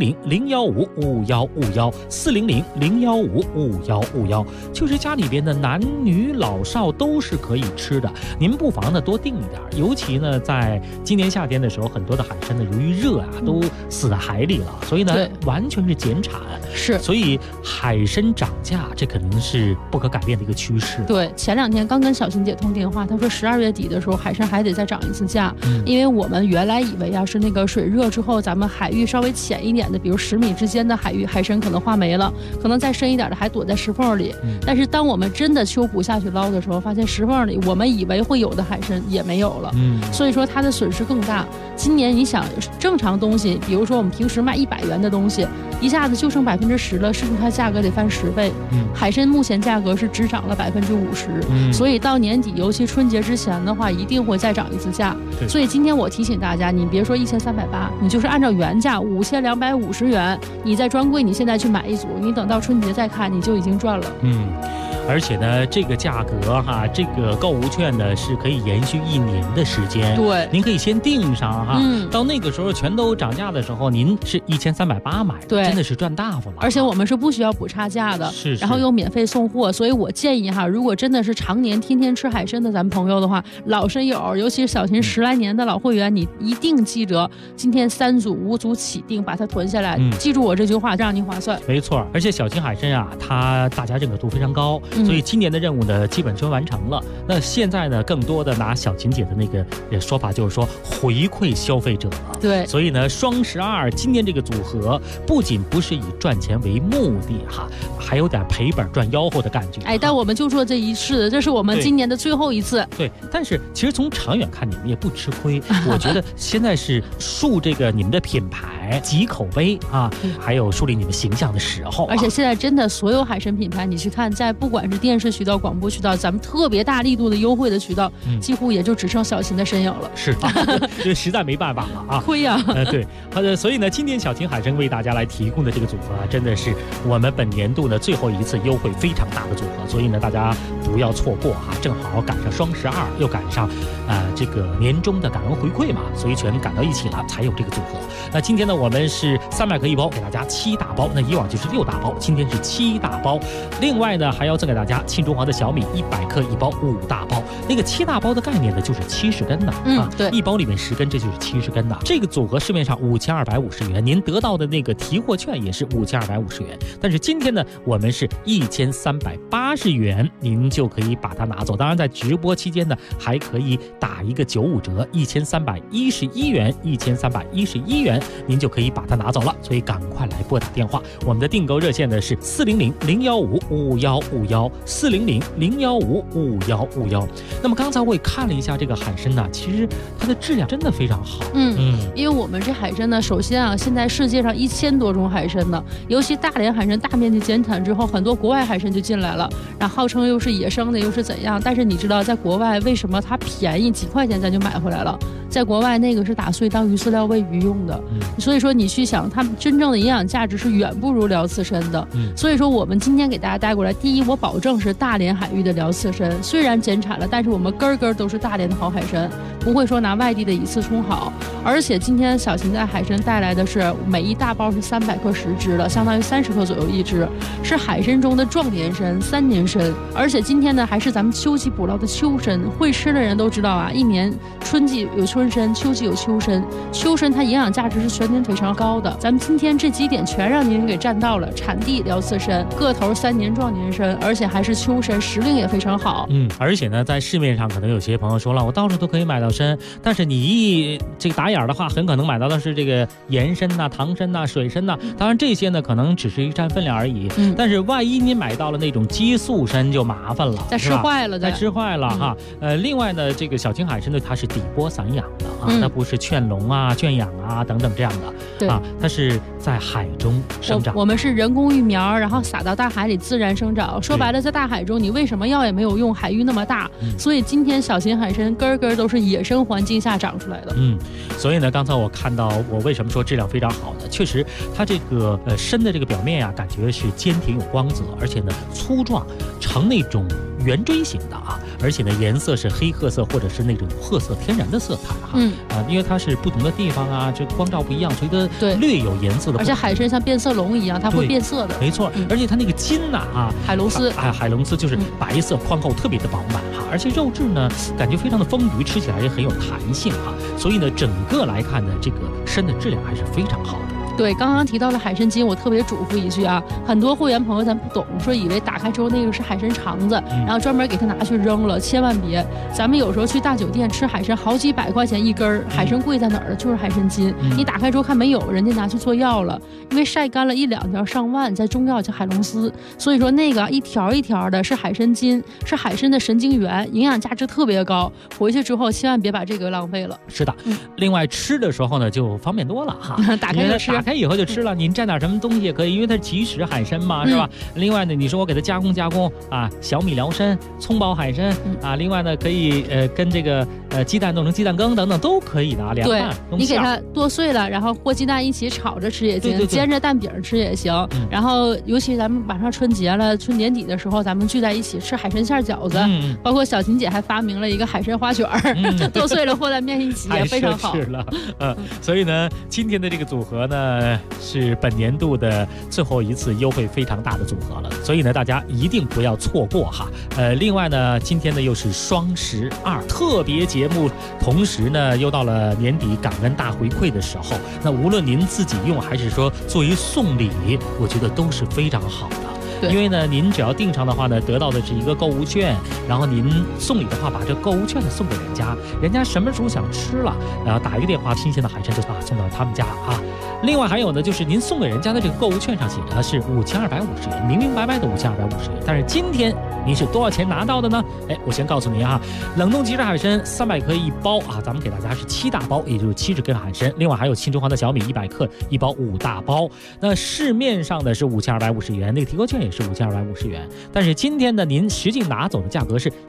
400-015-5151，400-015-5151，就是家里边的男女老少都是可以吃的。您不妨呢多订一点，尤其呢在今年夏天的时候，很多的海参呢由于热啊都死在海里了，所以呢完全是减产， 是， 所以海参涨价这肯定是不可改变的一个趋势。 对，前2天刚跟小琴姐通电话，她说12月底的时候海参还得再涨一次价，因为我们原来以为啊是那个水热之后，咱们海域稍微浅一点的，比如10米之间的海域海参可能化没了，可能再深一点的还躲在石缝里。但是当我们真的秋捕下去捞的时候，发现石缝里我们以为会有的海参也没有了，所以说它的损失更大。今年你想正常东西，比如说我们平时卖100元的东西，一下子就剩10%了，是不是它价格得翻10倍？海参目前价格是只涨了50%，所以到年底，尤其春节之前的话，一定会再涨一次价。所以今天我提醒大家，你别说1380，你就是按照原价5250元，你在专柜你现在去买一组，你等到春节再看，你就已经赚了。 而且呢，这个价格哈，这个购物券呢是可以延续1年的时间。 对， 您可以先订上哈，到那个时候全都涨价的时候，您是1380买， 对， 真的是赚大发了。 而且我们是不需要补差价的， 是， 然后又免费送货。所以我建议哈，如果真的是常年天天吃海参的咱们朋友的话，老参友，尤其是小秦10来年的老会员，你一定记得今天3组5组起订，把它囤下来。记住我这句话，这样您划算。 没错，而且小秦海参啊，它大家认可度非常高。所以今年的任务呢，基本就完成了。那现在呢，更多的拿小秦姐的那个说法，就是说回馈消费者。 对， 所以呢，双12今年这个组合不仅不是以赚钱为目的哈，还有点赔本赚吆喝的感觉。 但我们就做这一次，这是我们今年的最后一次。 对，但是其实从长远看，你们也不吃亏。我觉得现在是树这个你们的品牌、集口碑啊，还有树立你们形象的时候。 而且现在真的所有海参品牌，你去看，在不管是电视渠道、广播渠道，咱们特别大力度的优惠的渠道，几乎也就只剩小秦的身影了。 是，这实在没办法了啊， 亏呀。 对，所以呢，今天小秦海参为大家来提供的这个组合啊，真的是我们本年度的最后一次优惠非常大的组合，所以呢，大家不要错过哈，正好赶上双12，又赶上这个年终的感恩回馈嘛，所以全赶到一起了，才有这个组合。那今天呢，我们是300克一包，给大家7大包，那以往就是6大包，今天是7大包。另外呢，还要赠给大家秦珠黄的小米100克一包，5大包。那个7大包的概念呢，就是70根的对， 一包里面10根，这就是70根的。这个组合市面上5250元，您得到的那个提货券也是5250元。但是今天呢，我们是1380元，您就可以把它拿走。当然，在直播期间呢，还可以打一个95折，1311元，1311元，您就可以把它拿走了。所以赶快来拨打电话，我们的订购热线呢是400-015-5151，400-015-5151。那么刚才我也看了一下这个海参呢，其实它的质量真的非常好。 因为我们这海参呢，首先啊，现在世界上1000多种海参呢，尤其大连海参大面积减产之后，很多国外海参就进来了，然后号称又是野生的，又是怎样？但是你知道，在国外为什么它便宜几块钱咱就买回来了？在国外那个是打碎当鱼饲料喂鱼用的，所以说你去想，它们真正的营养价值是远不如辽刺参的。所以说我们今天给大家带过来，第一，我保证是大连海域的辽刺参，虽然减产了，但是我们根根都是大连的好海参，不会说拿外地的以次充好。而且今天小秦在海参带来的是每一大包是300克10只的，相当于30克左右一只，是海参中的壮年参、3年参。而且今天呢，还是咱们秋季捕捞的秋参，会吃的人都知道啊，一年春季有时候春参，秋季有秋参。秋参它营养价值是全年非常高的。咱们今天这几点全让您给占到了：产地辽刺参，个头3年壮年参，而且还是秋参，时令也非常好。 而且呢，在市面上可能有些朋友说了，我到处都可以买到参，但是你这个打眼的话，很可能买到的是这个盐参呐、糖参呐、水参呐。当然这些呢，可能只是一占分量而已。但是万一你买到了那种激素参，就麻烦了， 再吃坏了， 再吃坏了哈。另外呢，这个小青海参呢，它是底波散养的啊，它不是劝聋啊、圈养啊等等这样的。 对啊，它是在海中生长。 我们是人工育苗，然后撒到大海里自然生长。说白了，在大海中，你喂什么药也没有用，海域那么大。所以今天小青海参根根都是野生环境下长出来的。 所以呢，刚才我看到，我为什么说质量非常好呢？确实，它这个参的这个表面呀，感觉是坚挺有光泽，而且呢粗壮，呈那种圆锥形的啊，而且呢颜色是黑褐色或者是那种褐色天然的色彩哈。因为它是不同的地方啊，这光照不一样，所以它略有颜色的。 而且海参像变色龙一样，它会变色的。 没错，而且它那个筋呐海龙丝海龙丝就是白色宽厚，特别的饱满哈，而且肉质呢感觉非常的丰腴，吃起来也很有弹性哈。所以呢，整个来看呢，这个参的质量还是非常好的。 对，刚刚提到了海参筋，我特别嘱咐一句啊，很多会员朋友咱不懂，说以为打开之后那个是海参肠子，然后专门给它拿去扔了，千万别。咱们有时候去大酒店吃海参，好几百块钱一根，海参贵在哪儿呢？就是海参筋。你打开之后看没有，人家拿去做药了，因为晒干了1、2条上万，在中药叫海龙丝，所以说那个一条一条的是海参筋，是海参的神经元，营养价值特别高。回去之后千万别把这个浪费了。 是的，另外吃的时候呢就方便多了哈， 打开就吃。 打开以后就吃了，您蘸点什么东西也可以，因为它是即食海参嘛，是吧？另外呢，你说我给它加工啊，小米辽参、葱爆海参啊，另外呢可以跟这个鸡蛋弄成鸡蛋羹等等都可以的啊，凉拌。 你给它剁碎了，然后和鸡蛋一起炒着吃也行，煎着蛋饼吃也行。然后尤其咱们马上春节了，春年底的时候咱们聚在一起吃海参馅饺子，包括小琴姐还发明了一个海参花卷剁碎了和在面一起也非常好。 太奢侈了，所以呢，今天的这个组合呢是本年度的最后一次优惠非常大的组合了，所以呢大家一定不要错过哈。另外呢，今天呢又是双12特别节目，同时呢又到了年底感恩大回馈的时候，那无论您自己用还是说作为送礼，我觉得都是非常好的。因为呢，您只要订上的话呢，得到的是一个购物券，然后您送礼的话，把这购物券送给人家，人家什么时候想吃了，然后打一个电话，新鲜的海参就送到他们家啊。另外还有呢，就是您送给人家的这个购物券上写着是5250元，明明白白的5250元，但是今天您是多少钱拿到的呢？我先告诉您啊，冷冻即食海参300克1包啊，咱们给大家是7大包，也就是70根海参，另外还有青春黄的小米100克1包5大包。那市面上的是5250元，那个提购券也是5250元，但是今天呢，您实际拿走的价格是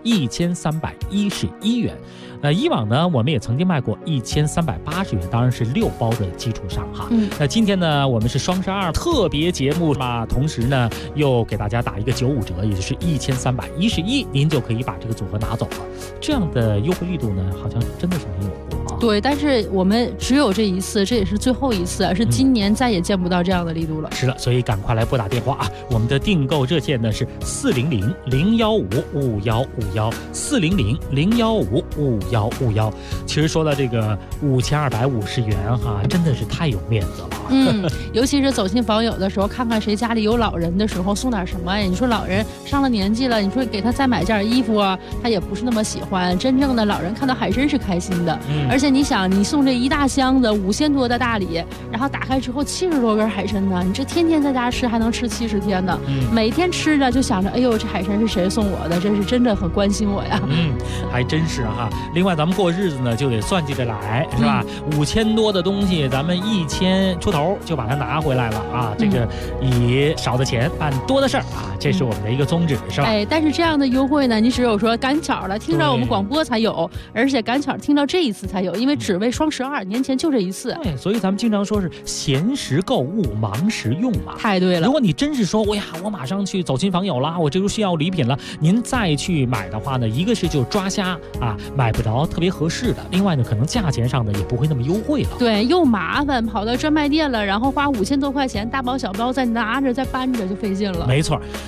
1311元。以往呢，我们也曾经卖过1380元，当然是6包的基础上哈。那今天呢，我们是双12特别节目嘛，同时呢又给大家打一个95折，也就是1311，您就可以把这个组合拿走了。这样的优惠力度呢，好像真的是没有过啊。 对，但是我们只有这一次，这也是最后一次，是今年再也见不到这样的力度了。 是的，所以赶快来拨打电话啊！我们的订购热线呢是400-015-515，400-015-515。其实说到这个5250元哈，真的是太有面子了。 尤其是走亲访友的时候，看看谁家里有老人的时候送点什么呀？你说老人上了年纪了，你说给他再买件衣服啊，他也不是那么喜欢。真正的老人看到海参是开心的，而且你想，你送这一大箱子5000多的大礼，然后打开之后70多根海参呢，你这天天在家吃还能吃70天呢。每天吃着就想着，哎呦，这海参是谁送我的？这是真的很关心我呀。 还真是哈。另外咱们过日子呢就得算计着来，是吧？5000多的东西，咱们1000出头就把它拿回来了啊！这个以少的钱办多的事儿啊，这是我们的一个宗旨，是吧？ 但是这样的优惠呢，你只有说赶巧了听着我们广播才有，而且赶巧听到这一次才有，因为只为双12年前就这一次。 对，所以咱们经常说是闲时购物，忙时用嘛。 太对了。 如果你真是说，我马上去走亲访友啦，我这就需要礼品了，您再去买的话呢，一个是就抓瞎啊，买不着特别合适的；另外呢，可能价钱上呢也不会那么优惠了。 对，又麻烦，跑到专卖店了，然后花5000多块钱，大包小包再拿着再搬着就费劲了。 没错，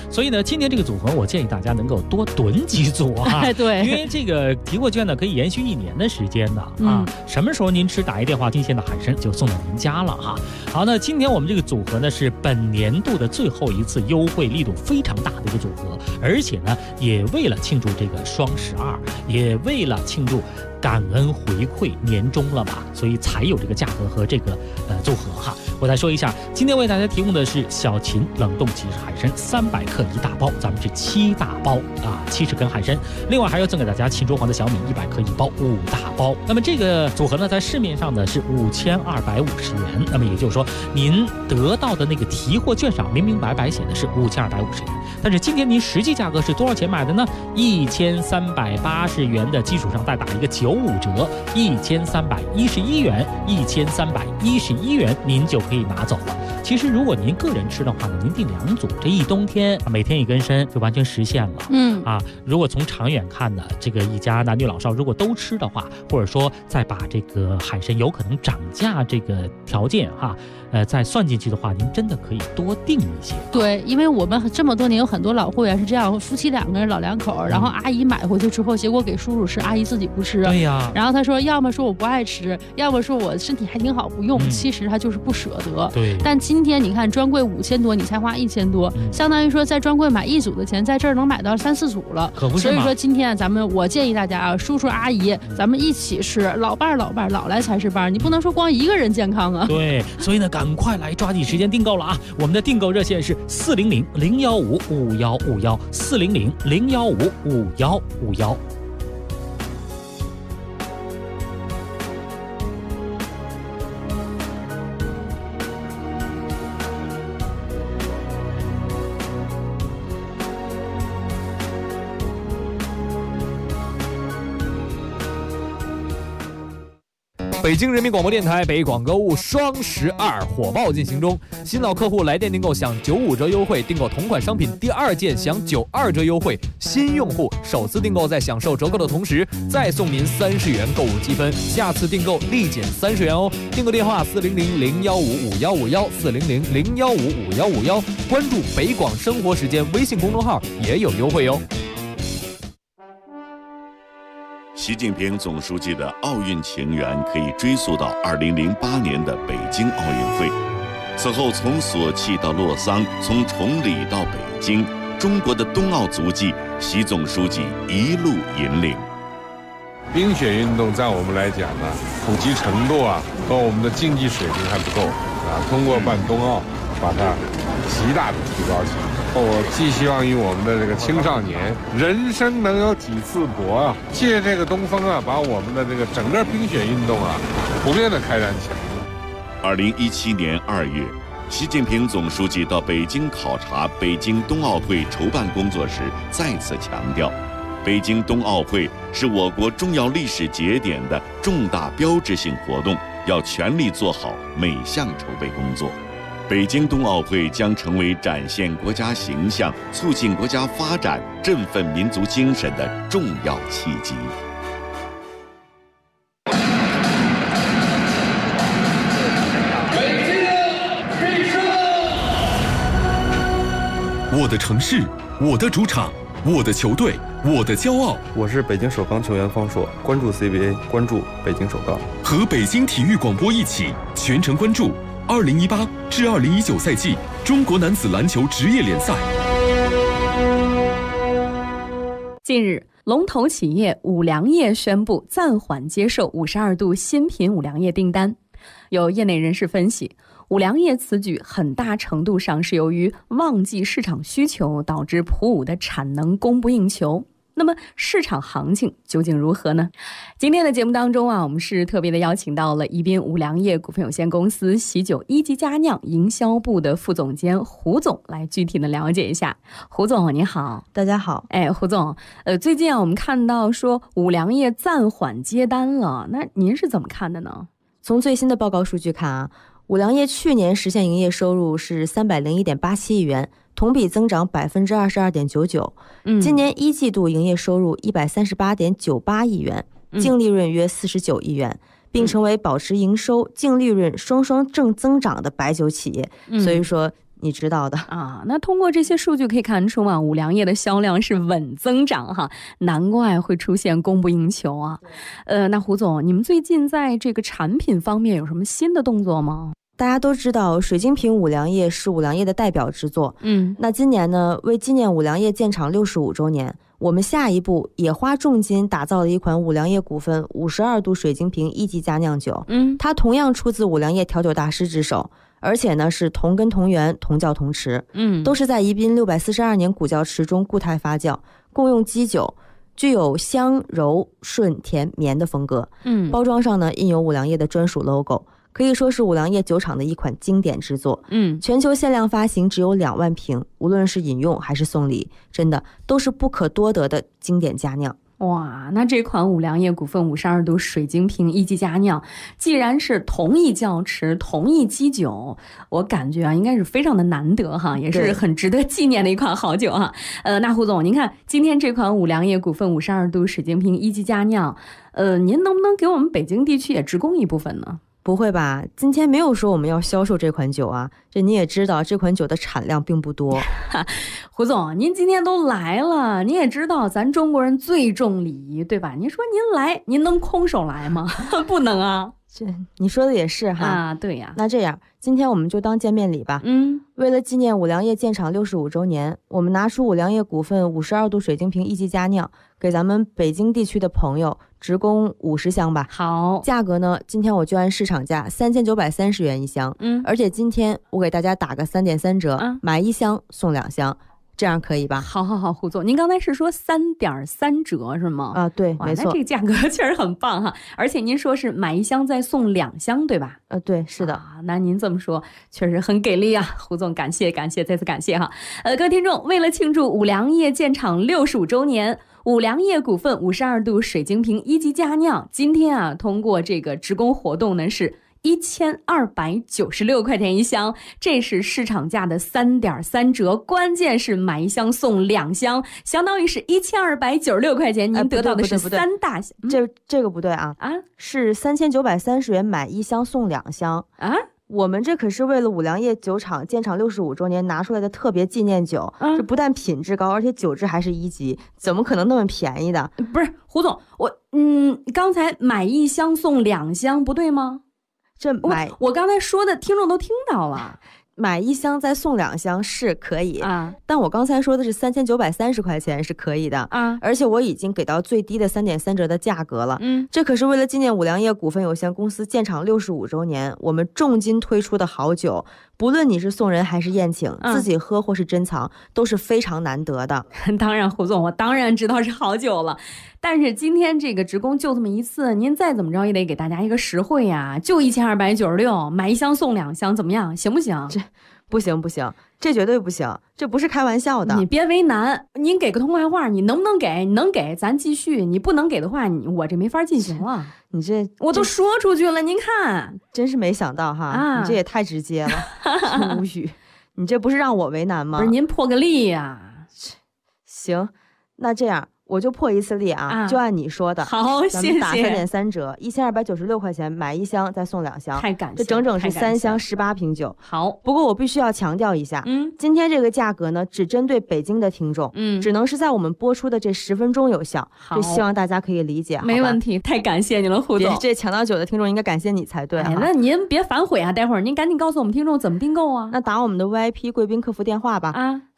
所以呢，今天这个组合我建议大家能够多囤几组啊。 对， 因为这个提货券呢可以延续1年的时间的啊。什么时候您吃打一电话，新鲜的海参就送到您家了哈。好，那今天我们这个组合呢是本年度的最后一次优惠力度非常大的一个组合，而且呢也为了庆祝这个双12，也为了庆祝感恩回馈年终了吧，所以才有这个价格和这个组合哈。我再说一下，今天为大家提供的是小秦冷冻即食海参300克1大包，咱们是7大包啊，70根海参。另外还要赠给大家秦卓皇的小米100克1包5大包。那么这个组合呢，在市面上呢是5250元，那么也就是说，您得到的那个提货券上明明白白写的是5250元，但是今天您实际价格是多少钱买的呢？1380元的基础上再打一个95折，1311元，1311元您就可以拿走了。其实如果您个人吃的话呢，您订2组，这一冬天每天1根参就完全实现了。如果从长远看呢，这个一家男女老少如果都吃的话，或者说再把这个海参有可能涨价这个条件哈，再算进去的话，您真的可以多订一些。 对，因为我们这么多年有很多老会员是这样，夫妻2个人老2口，然后阿姨买回去之后，结果给叔叔吃，阿姨自己不吃。 对呀。 然后他说，要么说我不爱吃，要么说我身体还挺好不用，其实他就是不舍得。 对。 但今天你看专柜5000多，你才花1000多，相当于说在专柜买1组的钱，在这儿能买到3、4组了。 可不是吗？ 所以说今天我建议大家啊，叔叔阿姨，咱们一起吃，老伴老来才是伴，你不能说光一个人健康啊。 对，所以呢，赶快来抓紧时间订购了啊！我们的订购热线是400-015-5151，400-015-5151。 北京人民广播电台北广购物双12火爆进行中，新老客户来电订购享95折优惠，订购同款商品第2件享92折优惠，新用户首次订购在享受折扣的同时，再送您30元购物积分，下次订购立减30元哦。订购电话400-015-5151，400-015-5151，关注北广生活时间微信公众号也有优惠哦。 习近平总书记的奥运情缘可以追溯到2008年的北京奥运会。此后，从索契到洛桑，从崇礼到北京，中国的冬奥足迹，习总书记一路引领。 冰雪运动在我们来讲呢，普及程度和我们的竞技水平还不够通过办冬奥，把它极大的提高起来。我寄希望于我们的这个青少年，人生能有几次搏借这个东风把我们的这个整个冰雪运动普遍的开展起来。 2017年2月，习近平总书记到北京考察北京冬奥会筹办工作时，再次强调，北京冬奥会是我国重要历史节点的重大标志性活动，要全力做好每项筹备工作。北京冬奥会将成为展现国家形象、促进国家发展、振奋民族精神的重要契机。 我的城市，我的主场，我的球队，我的骄傲。 我是北京首钢球员方硕，关注 CBA， 关注北京首钢。 和北京体育广播一起全程关注2018至2019赛季中国男子篮球职业联赛。 近日，龙头企业五粮液宣布暂缓接受52度新品五粮液订单。有业内人士分析，五粮液此举很大程度上是由于旺季市场需求导致普五的产能供不应求。那么市场行情究竟如何呢？今天的节目当中我们是特别的邀请到了宜宾五粮液股份有限公司喜酒一级佳酿营销部的副总监胡总来具体的了解一下。胡总你好。 大家好。 胡总，最近我们看到说五粮液暂缓接单了，那您是怎么看的呢？ 从最新的报告数据看五粮液去年实现营业收入是301.87亿元，同比增长22.99%。今年一季度营业收入138.98亿元，净利润约49亿元，并成为保持营收、净利润双双正增长的白酒企业。所以说你知道的啊。那通过这些数据可以看出啊，五粮液的销量是稳增长哈，难怪会出现供不应求啊。那胡总，你们最近在这个产品方面有什么新的动作吗？ 大家都知道水晶瓶五粮液是五粮液的代表之作，那今年呢，为纪念五粮液建厂65周年，我们下一步也花重金打造了一款五粮液股份52度水晶瓶1级佳酿酒，它同样出自五粮液调酒大师之手，而且呢是同根同源同窖同池，都是在宜宾642年古窖池中固态发酵，共用基酒，具有香柔顺甜绵的风格，包装上呢印有五粮液的专属 logo，可以说是五粮液酒厂的一款经典之作，全球限量发行只有2万瓶，无论是饮用还是送礼，真的都是不可多得的经典佳酿。 哇，那这款五粮液股份52度水晶瓶1级佳酿，既然是同一窖池同一基酒，我感觉啊应该是非常的难得哈，也是很值得纪念的一款好酒哈。那胡总，您看今天这款五粮液股份52度水晶瓶1级佳酿，您能不能给我们北京地区也直供一部分呢？ 不会吧，今天没有说我们要销售这款酒啊，这你也知道这款酒的产量并不多。 胡总，您今天都来了，您也知道咱中国人最重礼仪，对吧？您说您来，您能空手来吗？不能啊。 这你说的也是哈啊，对呀。 那这样，今天我们就当见面礼吧。为了纪念五粮液建厂65周年，我们拿出五粮液股份52度水晶瓶1级佳酿，给咱们北京地区的朋友直供50箱吧。 好， 价格呢，今天我就按市场价3930元一箱，而且今天我给大家打个3.3折，买1箱送2箱。这样可以吧？ 好，胡总，您刚才是说3.3折是吗？ 啊，对，没错。 那这个价格确实很棒哈，而且您说是买1箱再送2箱，对吧？ 对，是的。 那您这么说确实很给力啊，胡总，感谢，再次感谢哈。各位听众，为了庆祝五粮液建厂65周年，五粮液股份52度水晶瓶1级佳酿，今天啊，通过这个直供活动呢是1296块钱一箱，这是市场价的3.3折，关键是买1箱送2箱，相当于是1296块钱，您得到的是3大箱。 这个不对啊，是3930元买1箱送2箱啊。我们这可是为了五粮液酒厂建厂65周年拿出来的特别纪念酒，这不但品质高，而且酒质还是1级，怎么可能那么便宜的？ 不是胡总，刚才买1箱送2箱不对吗？我刚才说的听众都听到了， 买1箱再送2箱是可以啊，但我刚才说的是3930块钱是可以的啊，而且我已经给到最低的3.3折的价格了，这可是为了纪念五粮液股份有限公司建厂65周年，我们重金推出的好酒，不论你是送人还是宴请，自己喝或是珍藏，都是非常难得的。 当然，胡总，我当然知道是好酒了，但是今天这个直供就这么一次，您再怎么着也得给大家一个实惠呀，就1296，买1箱送2箱，怎么样？行不行？ 这不行，这绝对不行，这不是开玩笑的。 你别为难，您给个痛快话，你能不能给？你能给咱继续，你不能给的话，我这没法进行了。 你这我都说出去了，您看， 真是没想到哈，你这也太直接了，无语。你这不是让我为难吗？ 不是，您破个例呀。 行，那这样我就破一次例啊，就按你说的。 好，谢谢。 咱们打3.3折，1296块钱买1箱再送2箱， 太感谢， 这整整是3箱18瓶酒。 好， 不过我必须要强调一下，今天这个价格呢，只针对北京的听众，只能是在我们播出的这10分钟有效，这希望大家可以理解。 没问题，太感谢你了，胡总。 这抢到酒的听众应该感谢你才对。 那您别反悔啊，待会儿您赶紧告诉我们听众怎么订购啊。 那打我们的 VIP 贵宾客服电话吧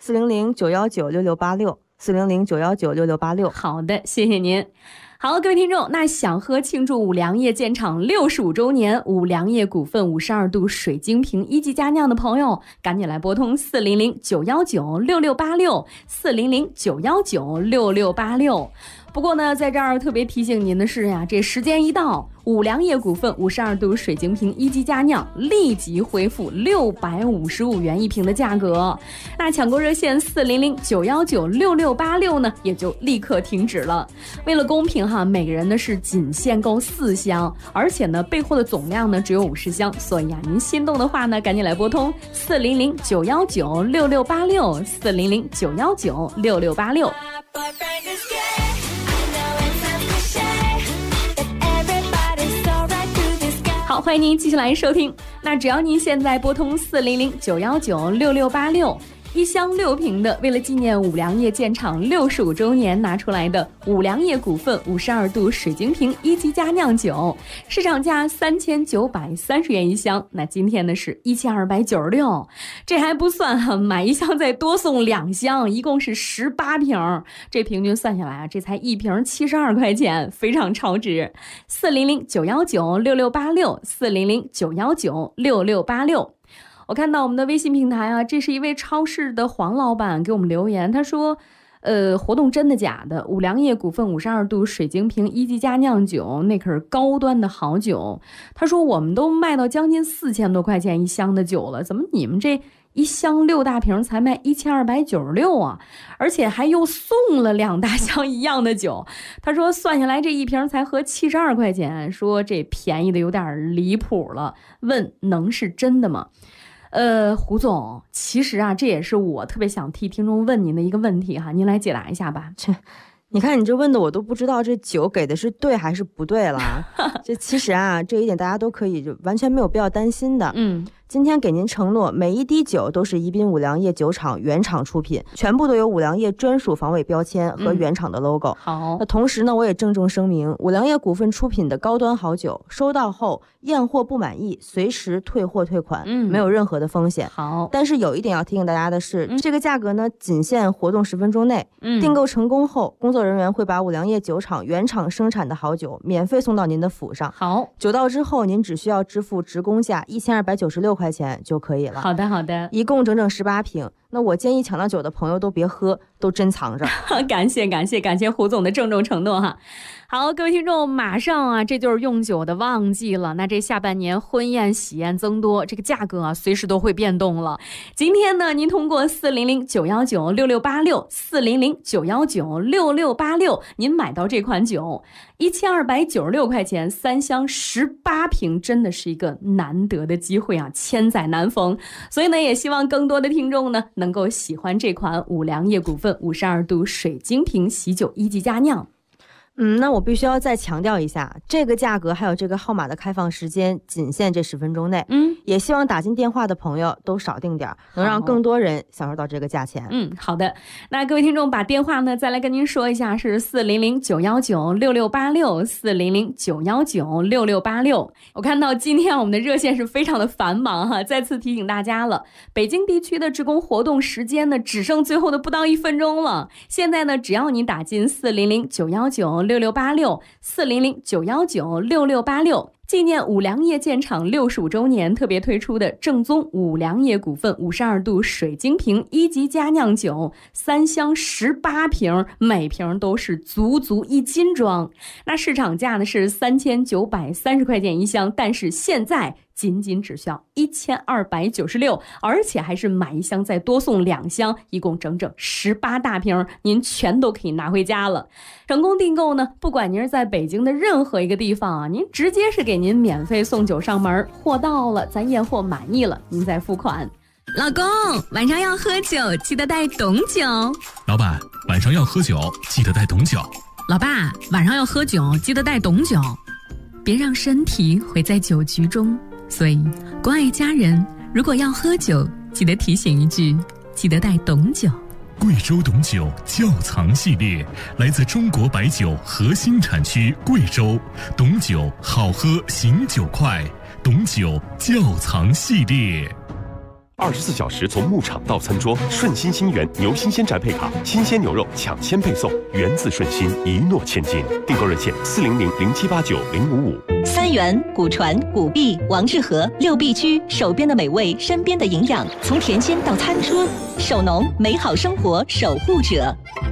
，400-919-6686，400-919-6686。 好的，谢谢您。好，各位听众，那想喝庆祝五粮液建厂65周年五粮液股份52度水晶瓶1级佳酿的朋友，赶紧来拨通400-919-6686，400-919-6686。不过呢，在这儿特别提醒您的是呀，这时间一到，五粮液股份52度水晶瓶1级佳酿立即恢复655元一瓶的价格，那抢购热线400-919-6686呢也就立刻停止了。为了公平哈，每个人呢是仅限购4箱，而且呢备货的总量呢只有50箱，所以啊，您心动的话呢，赶紧来拨通400-919-6686，400-919-6686。好，欢欢迎您继续来收听。那只要您现在拨通400-919-6686。一箱6瓶的，为了纪念五粮液建厂65周年拿出来的五粮液股份52度水晶瓶1级佳酿酒，市场价3930元一箱，那今天呢是1296，这还不算哈，买一箱再多送2箱，一共是18瓶，这平均算下来啊，这才一瓶72块钱，非常超值。400-919-6686，400-919-6686。我看到我们的微信平台啊，这是一位超市的黄老板给我们留言，他说活动真的假的？五粮液股份52度水晶瓶1级佳酿酒，那可是高端的好酒。他说我们都卖到将近4000多块钱一箱的酒了，怎么你们这一箱6大瓶才卖1296啊？而且还又送了2大箱一样的酒。他说算下来这一瓶才合72块钱，说这便宜的有点离谱了，问能是真的吗？胡总，其实啊，这也是我特别想替听众问您的一个问题哈，您来解答一下吧。 你看你这问的我都不知道这酒给的是对还是不对了。这其实啊，这一点大家都可以就完全没有必要担心的。今天给您承诺，每一滴酒都是宜宾五粮液酒厂原厂出品，全部都有五粮液专属防伪标签和原厂的 logo。好，那同时呢，我也郑重声明，五粮液股份出品的高端好酒，收到后验货不满意，随时退货退款，没有任何的风险。好，但是有一点要提醒大家的是，这个价格呢，仅限活动10分钟内。订购成功后，工作人员会把五粮液酒厂原厂生产的好酒免费送到您的府上。好，酒到之后，您只需要支付职工价1296块钱就可以了。好的，好的，一共整整18瓶。那我建议抢到酒的朋友都别喝，都珍藏着。 感谢胡总的郑重承诺哈。好，各位听众，马上啊，这就是用酒的旺季了。那这下半年婚宴喜宴增多，这个价格啊，随时都会变动了。今天呢，您通过400-919-6686，400-919-6686，您买到这款酒，1296块钱，3箱18瓶，真的是一个难得的机会啊，千载难逢。所以呢，也希望更多的听众呢，能够喜欢这款五粮液股份52度水晶瓶喜酒1级佳酿。 那我必须要再强调一下，这个价格还有这个号码的开放时间仅限这10分钟内。也希望打进电话的朋友都少订点，能让更多人享受到这个价钱。 好的。那各位听众把电话呢再来跟您说一下，是400-919-6686，400-919-6686。我看到今天我们的热线是非常的繁忙哈，再次提醒大家了，北京地区的职工活动时间呢只剩最后的不到1分钟了。现在呢，只要你打进400-919-6686，400-919-6686，纪念五粮液建厂65周年特别推出的正宗五粮液股份52度水晶瓶1级佳酿酒，3箱18瓶，每瓶都是足足1斤装。那市场价呢是3930块钱一箱，但是现在仅只需要1296，而且还是买一箱再多送2箱，一共整整18大瓶，您全都可以拿回家了。成功订购呢，不管您是在北京的任何一个地方啊，您直接是给您免费送酒上门，货到了咱验货满意了，您再付款。 老公，晚上要喝酒记得带董酒。 老板，晚上要喝酒记得带董酒。 老爸，晚上要喝酒记得带董酒，别让身体毁在酒局中。所以关爱家人，如果要喝酒记得提醒一句，记得带董酒。 贵州董酒窖藏系列来自中国白酒核心产区贵州，董酒好喝醒酒快，董酒窖藏系列。 24小时从牧场到餐桌，顺心心源牛新鲜宅配卡，新鲜牛肉抢先配送，源自顺心，一诺千金。订购热线400-0789-055。 三元、古传、古碧、王致和6必居，手边的美味，身边的营养，从田间到餐桌，手农美好生活守护者。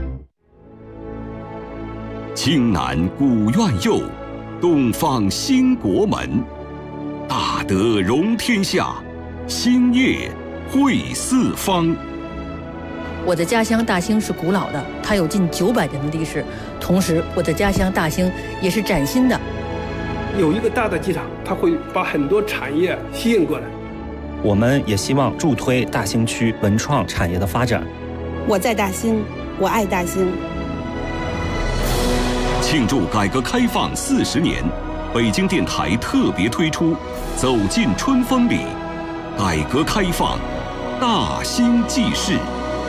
青南古院右，东方兴国门，大德容天下，兴业惠四方。 我的家乡大兴是古老的，它有近900年的历史，同时我的家乡大兴也是崭新的。 有一个大的机场，它会把很多产业吸引过来。 我们也希望助推大兴区文创产业的发展。 我在大兴，我爱大兴。 庆祝改革开放40年， 北京电台特别推出《走进春风里》，改革开放大兴纪事。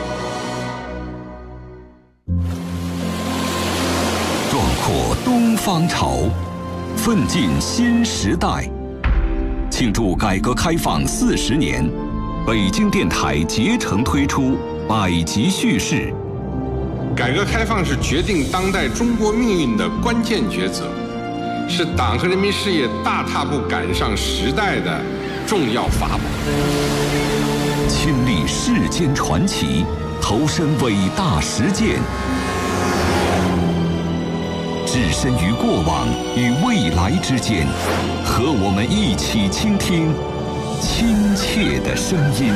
壮阔东方潮，奋进新时代。庆祝改革开放40年，北京电台竭诚推出百集叙事。 改革开放是决定当代中国命运的关键抉择，是党和人民事业大踏步赶上时代的重要法宝。 亲历世间传奇，投身伟大实践，置身于过往与未来之间，和我们一起倾听亲切的声音。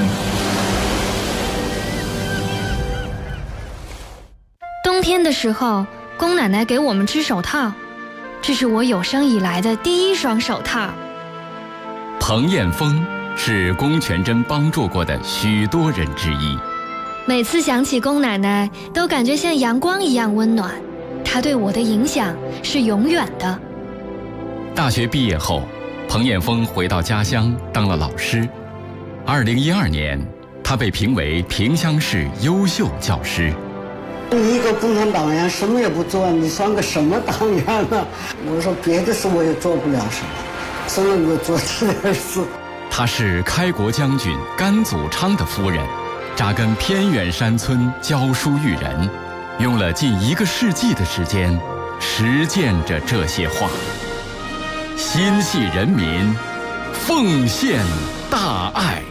冬天的时候，宫奶奶给我们织手套，这是我有生以来的第一双手套。 彭艳峰是龚全珍帮助过的许多人之一。 每次想起龚奶奶，都感觉像阳光一样温暖。她对我的影响是永远的。 大学毕业后，彭艳峰回到家乡当了老师。2012年，他被评为萍乡市优秀教师。 你一个共产党员什么也不做，你算个什么党员呢？我说别的事我也做不了什么，只能够做这点事。 她是开国将军甘祖昌的夫人，扎根偏远山村教书育人，用了近1个世纪的时间实践着这些话。心系人民，奉献大爱。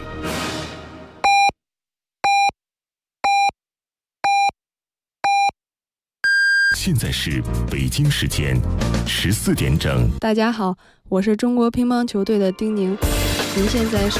现在是北京时间14点整。 大家好，我是中国乒乓球队的丁宁。您现在收